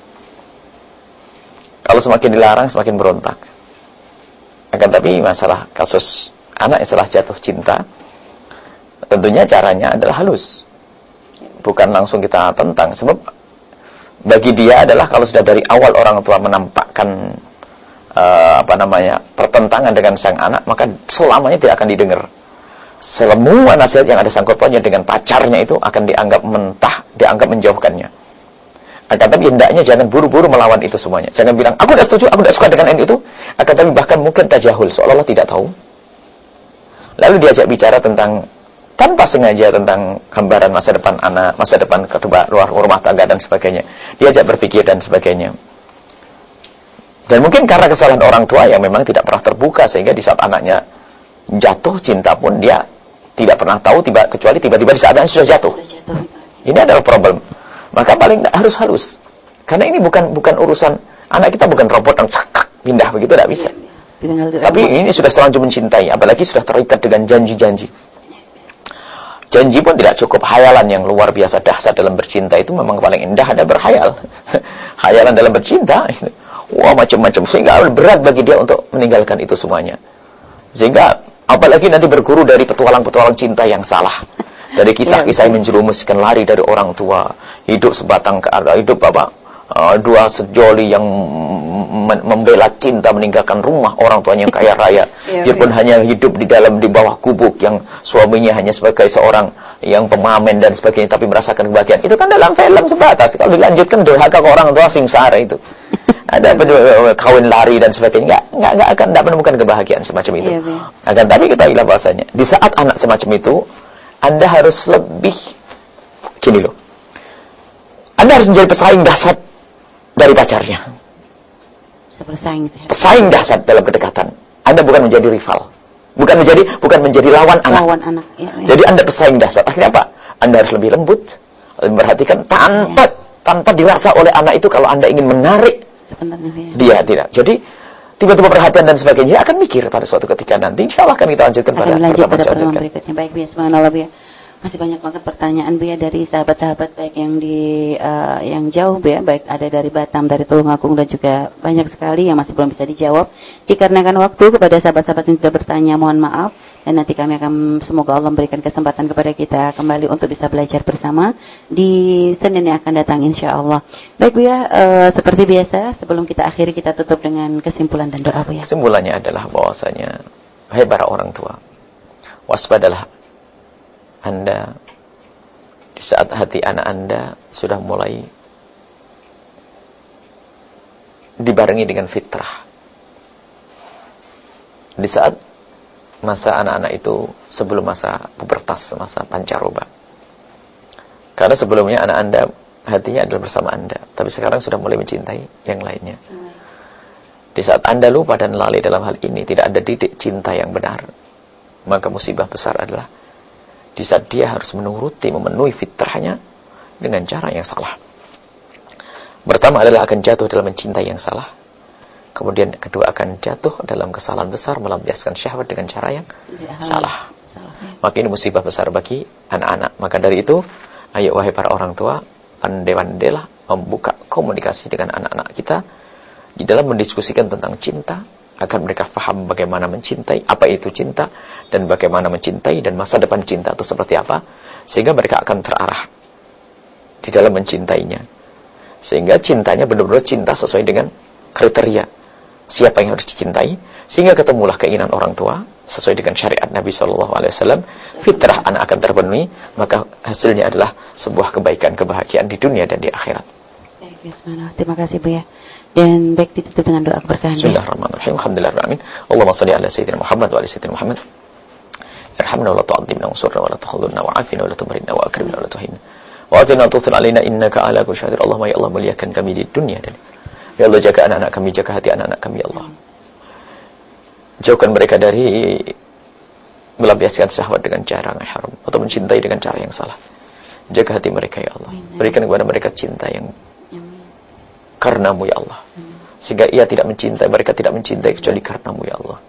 Kalau semakin dilarang, semakin berontak. Akan tapi masalah kasus anak yang telah jatuh cinta, tentunya caranya adalah halus. Bukan langsung kita tentang. Sebab bagi dia adalah kalau sudah dari awal orang tua menampakkan pertentangan dengan sang anak, maka selamanya tidak akan didengar. Semua nasihat yang ada sangkut pautnya dengan pacarnya itu akan dianggap mentah, dianggap menjauhkannya. Akan tapi hendaknya jangan buru-buru melawan itu semuanya. Jangan bilang, aku tidak setuju, aku tidak suka dengan itu. Akan tapi bahkan mungkin tajahul, seolah-olah tidak tahu. Lalu diajak bicara tentang, tanpa sengaja tentang gambaran masa depan anak, masa depan kedua luar rumah tangga dan sebagainya. Diajak berpikir dan sebagainya. Dan mungkin karena kesalahan orang tua yang memang tidak pernah terbuka, sehingga di saat anaknya jatuh cinta pun dia tidak pernah tahu, kecuali tiba-tiba di saat anaknya sudah jatuh. Ini adalah problem. Maka paling harus halus. Karena ini bukan urusan, anak kita bukan robot yang pindah begitu, tidak bisa. Tapi ini sudah terlanjur mencintai, apalagi sudah terikat dengan janji-janji. Janji pun tidak cukup, hayalan yang luar biasa dahsyat dalam bercinta itu memang paling indah ada berhayal. Hayalan dalam bercinta, wah macam-macam, sehingga berat bagi dia untuk meninggalkan itu semuanya. Sehingga apalagi nanti berguru dari petualang-petualang cinta yang salah, dari kisah-kisah yang menjerumuskan, lari dari orang tua, hidup sebatang kara, hidup dua sejoli yang membela cinta, meninggalkan rumah orang tuanya yang kaya raya. Dia pun hanya hidup di bawah gubuk yang suaminya hanya sebagai seorang yang pemamen dan sebagainya, tapi merasakan kebahagiaan. Itu kan dalam film sebatas. Kalau dilanjutkan durhaka ke orang tua, singsara itu. Ada kawin lari dan sebagainya, nggak akan menemukan kebahagiaan semacam itu. Akan tapi kita ilah bahasanya, di saat anak semacam itu, Anda harus lebih gini loh. Anda harus menjadi pesaing dahsyat dari pacarnya. Pesaing dahsyat dalam kedekatan. Anda bukan menjadi rival. Bukan menjadi lawan anak. Jadi Anda pesaing dahsyat. Akhirnya apa? Anda harus lebih lembut, lebih memperhatikan tanpa dirasa oleh anak itu kalau Anda ingin menarik dia tidak. Jadi tiba-tiba perhatian dan sebagainya, dia akan mikir pada suatu ketika nanti. Insyaallah akan kita lanjutkan pada pertemuan berikutnya. Baik, Bu, subhanallah, Bu. Masih banyak banget pertanyaan, Bu, dari sahabat-sahabat baik yang yang jauh, Bu, baik ada dari Batam, dari Tulungagung, dan juga banyak sekali yang masih belum bisa dijawab. Dikarenakan waktu, kepada sahabat-sahabat yang sudah bertanya, mohon maaf. Dan nanti kami akan, semoga Allah memberikan kesempatan kepada kita kembali untuk bisa belajar bersama di Senin yang akan datang, insyaallah. Baik, Bu, seperti biasa, sebelum kita akhiri, kita tutup dengan kesimpulan dan doa, Bu. Kesimpulannya adalah bahwasanya, hai para orang tua, waspadalah Anda di saat hati anak Anda sudah mulai dibarengi dengan fitrah. Di saat masa anak-anak itu sebelum masa pubertas, masa pancaroba. Karena sebelumnya anak Anda hatinya adalah bersama Anda, tapi sekarang sudah mulai mencintai yang lainnya. Di saat Anda lupa dan lalai dalam hal ini, tidak ada didik cinta yang benar, maka musibah besar adalah di saat dia harus memenuhi fitrahnya dengan cara yang salah. Pertama adalah akan jatuh dalam mencintai yang salah. Kemudian kedua akan jatuh dalam kesalahan besar, melampiaskan syahwat dengan cara yang salah. Maka ini musibah besar bagi anak-anak. Maka dari itu, ayo wahai para orang tua, pandai-pandailah membuka komunikasi dengan anak-anak kita di dalam mendiskusikan tentang cinta, agar mereka faham bagaimana mencintai, apa itu cinta, dan bagaimana mencintai, dan masa depan cinta itu seperti apa, sehingga mereka akan terarah di dalam mencintainya. Sehingga cintanya benar-benar cinta sesuai dengan kriteria siapa yang harus dicintai, sehingga ketemulah keinginan orang tua sesuai dengan syariat Nabi SAW. Fitrah anak akan terpenuhi, maka hasilnya adalah sebuah kebaikan, kebahagiaan di dunia dan di akhirat. Terima kasih Bu ya. Dan baik ditutup dengan doa keberkahan. Bismillahirrahmanirrahim. Alhamdulillahirrahmanirrahim. Allahumma salli ala sayyidina Muhammad wa ala sayyidina Muhammad. Irhamna wa la tu'adzibna wa surna wa la takhudhurna wa afina wa la tumrinna wa akrimna wa la tuhinna. Wa atina tuthir alaina innaka ala kulli syai'in. Allahumma ya Allah, muliakan kami di dunia dan ya Allah, jaga anak-anak kami, jaga hati anak-anak kami ya Allah. Jauhkan mereka dari melampiaskan syahwat dengan cara yang haram atau mencintai dengan cara yang salah. Jaga hati mereka ya Allah. Berikan kepada mereka cinta yang karenamu ya Allah, sehingga ia tidak mencintai, mereka tidak mencintai kecuali karenamu ya Allah.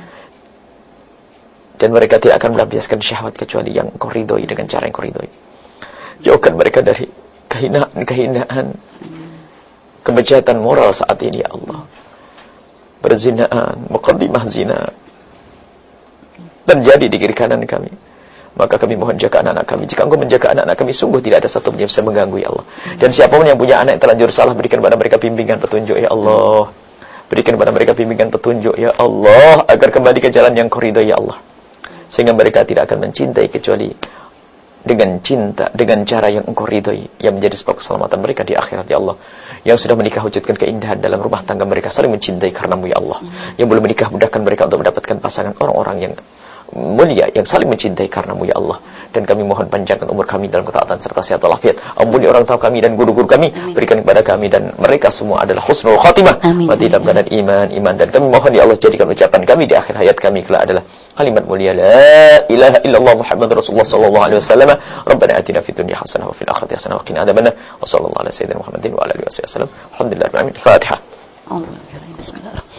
Dan mereka tidak akan melampiaskan syahwat kecuali yang Engkau ridhoi dengan cara yang Engkau ridhoi. Jauhkan mereka dari kehinaan, kebejatan moral saat ini ya Allah. Perzinaan, muqaddimah zina terjadi di kiri kanan kami. Maka kami mohon jaga anak-anak kami. Jika Engkau menjaga anak-anak kami, sungguh tidak ada satu pun yang bisa mengganggu ya Allah. Dan siapapun yang punya anak yang terlanjur salah, berikan kepada mereka bimbingan petunjuk ya Allah. Berikan kepada mereka bimbingan petunjuk ya Allah, agar kembali ke jalan yang Kau ridhoi ya Allah. Sehingga mereka tidak akan mencintai kecuali dengan cinta, dengan cara yang Engkau ridhoi, yang menjadi sebab keselamatan mereka di akhirat ya Allah. Yang sudah menikah, wujudkan keindahan dalam rumah tangga mereka, saling mencintai karenamu ya Allah. Yang belum menikah, mudahkan mereka untuk mendapatkan pasangan orang-orang yang mulia, yang saling mencintai karenamu ya Allah. Dan kami mohon panjangkan umur kami dalam ketaatan serta sehat walafiat. Ampuni orang tua kami dan guru-guru kami. Berikan kepada kami dan mereka semua adalah husnul khatimah, mati dalam keadaan iman. Dan kami mohon ya Allah, jadikan ucapan kami di akhir hayat kami kelak adalah kalimat mulia la ilaha illallah Muhammadur Rasulullah sallallahu alaihi wasallam. Rabbana atina fid dunya hasanah wa fil akhirati hasanah wa qina adzabannar. Wa sallallahu ala sayyidina Muhammadin wa ala alihi wasallam. Alhamdulillah rabbil alamin. Fatihah. Bismillahirrahmanirrahim.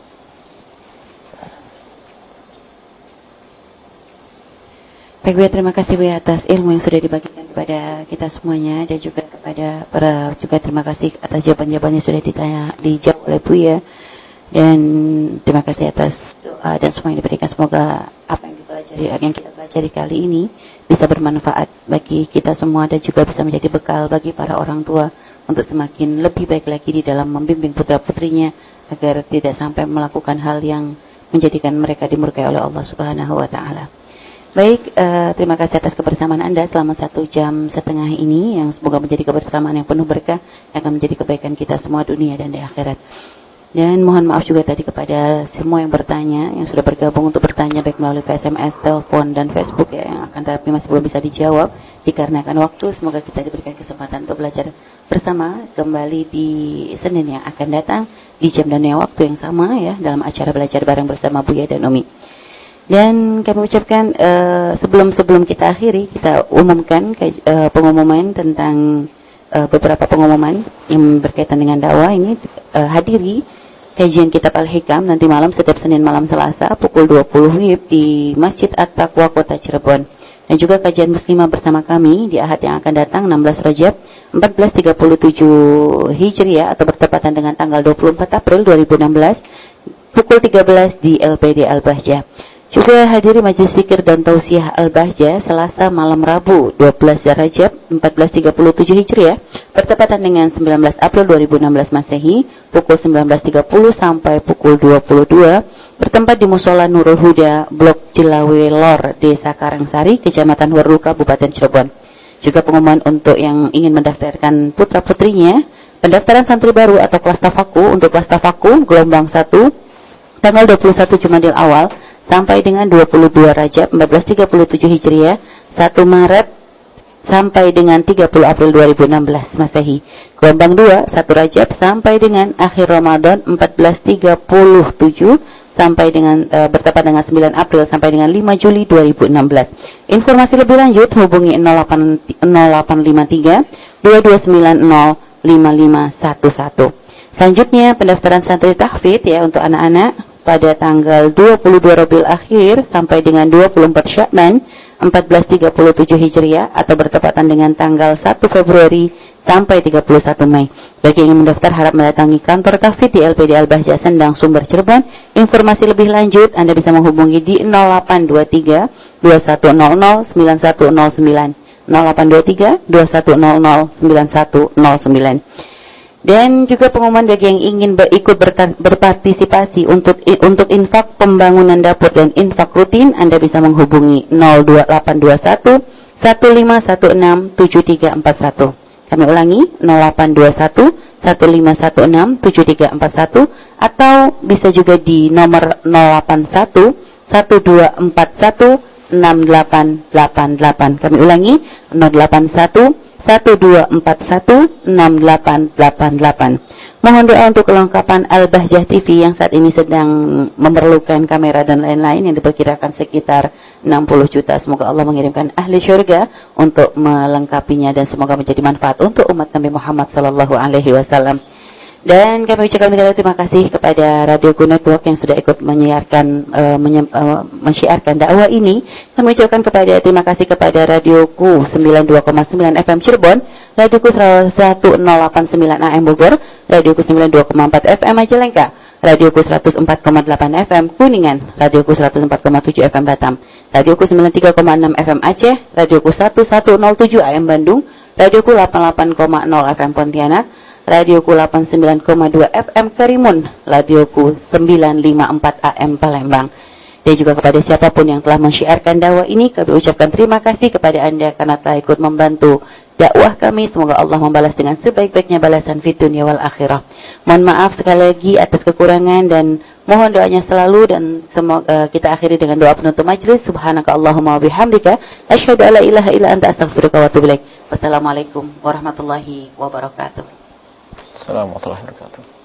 Baik Bu, terima kasih Bu atas ilmu yang sudah dibagikan kepada kita semuanya, dan juga kepada terima kasih atas jawaban-jawabannya sudah dijawab oleh Bu ya. Dan terima kasih atas doa dan semua yang diberikan. Semoga apa yang kita pelajari kali ini bisa bermanfaat bagi kita semua dan juga bisa menjadi bekal bagi para orang tua untuk semakin lebih baik lagi di dalam membimbing putra-putrinya agar tidak sampai melakukan hal yang menjadikan mereka dimurkai oleh Allah Subhanahu wa taala. Baik, terima kasih atas kebersamaan Anda selama 1 jam setengah ini, yang semoga menjadi kebersamaan yang penuh berkah, yang akan menjadi kebaikan kita semua dunia dan di akhirat. Dan mohon maaf juga tadi kepada semua yang bertanya, yang sudah bergabung untuk bertanya baik melalui SMS, telepon, dan Facebook ya, yang akan tapi masih belum bisa dijawab dikarenakan waktu. Semoga kita diberikan kesempatan untuk belajar bersama kembali di Senin yang akan datang di jam dan waktu yang sama ya, dalam acara belajar bareng bersama Buya dan Umi. Dan kami ucapkan sebelum kita akhiri, kita umumkan pengumuman tentang beberapa pengumuman yang berkaitan dengan dakwah ini. Hadiri kajian kitab Al-Hikam nanti malam, setiap Senin malam Selasa pukul 20 WIB di Masjid At-Taqwa Kota Cirebon. Dan juga kajian muslimah bersama kami di Ahad yang akan datang 16 Rajab 1437 Hijriah atau bertepatan dengan tanggal 24 April 2016 pukul 13 di LPD Al-Bahjah. Juga hadiri Majelis Zikir dan Tausiah Al-Bahjah Selasa malam Rabu 12 Rajab 1437 Hijriah bertepatan dengan 19 April 2016 Masehi pukul 19.30 sampai pukul 22 bertempat di Mushola Nurul Huda Blok Cilawe Lor Desa Karangsari Kecamatan Warluka Kabupaten Cirebon. Juga pengumuman untuk yang ingin mendaftarkan putra-putrinya, pendaftaran santri baru atau kelas tafaku untuk kelas tafaku gelombang 1 tanggal 21 Jumadil Awal sampai dengan 22 Rajab 1437 Hijriah 1 Maret sampai dengan 30 April 2016 Masehi. Gelombang 2 1 Rajab sampai dengan akhir Ramadan 1437 sampai dengan bertepat dengan 9 April sampai dengan 5 Juli 2016. Informasi lebih lanjut hubungi 0853 2290 5511. Selanjutnya pendaftaran santri tahfidz ya untuk anak-anak pada tanggal 22 Rabiul Akhir sampai dengan 24 Sya'ban 1437 Hijriah atau bertepatan dengan tanggal 1 Februari sampai 31 Mei. Bagi yang ingin mendaftar harap mendatangi kantor tahfidz di LPD Al-Bahjah Sendang Sumber Cirebon. Informasi lebih lanjut Anda bisa menghubungi di 0823 2100 9109 0823 2100 9109. Dan juga pengumuman bagi yang ingin berpartisipasi untuk infak pembangunan dapur dan infak rutin, Anda bisa menghubungi 02821 1516 7341. Kami ulangi 0821 1516 7341 atau bisa juga di nomor 081 1241 6888. Kami ulangi 081 1241 6888. Mohon doa untuk kelengkapan Al-Bahjah TV yang saat ini sedang memerlukan kamera dan lain-lain yang diperkirakan sekitar 60 juta. Semoga Allah mengirimkan ahli syurga untuk melengkapinya dan semoga menjadi manfaat untuk umat Nabi Muhammad sallallahu alaihi wasallam. Dan kami ucapkan terima kasih kepada Radio Go Network yang sudah ikut menyiarkan menyiarkan dakwah ini. Kami ucapkan terima kasih kepada Radioku 92,9 FM Cirebon, Radioku 1089 AM Bogor, Radioku 92,4 FM Majalengka, Radioku 104,8 FM Kuningan, Radioku 104,7 FM Batam, Radioku 93,6 FM Aceh, Radioku 1107 AM Bandung, Radioku 88,0 FM Pontianak, Radioku 89,2 FM Karimun, Radioku 954 AM Palembang. Dan juga kepada siapapun yang telah mensyiarkan dakwah ini, kami ucapkan terima kasih kepada Anda karena telah ikut membantu dakwah kami. Semoga Allah membalas dengan sebaik-baiknya balasan fid dunya wal akhirah. Mohon maaf sekali lagi atas kekurangan dan mohon doanya selalu, dan semoga kita akhiri dengan doa penutup majelis. Subhanaka Allahumma wa bihamdika asyhadu an la ilaha illa anta astaghfiruka wa atubu ilaik. Wassalamualaikum warahmatullahi wabarakatuh. Assalamualaikum warahmatullahi wabarakatuh.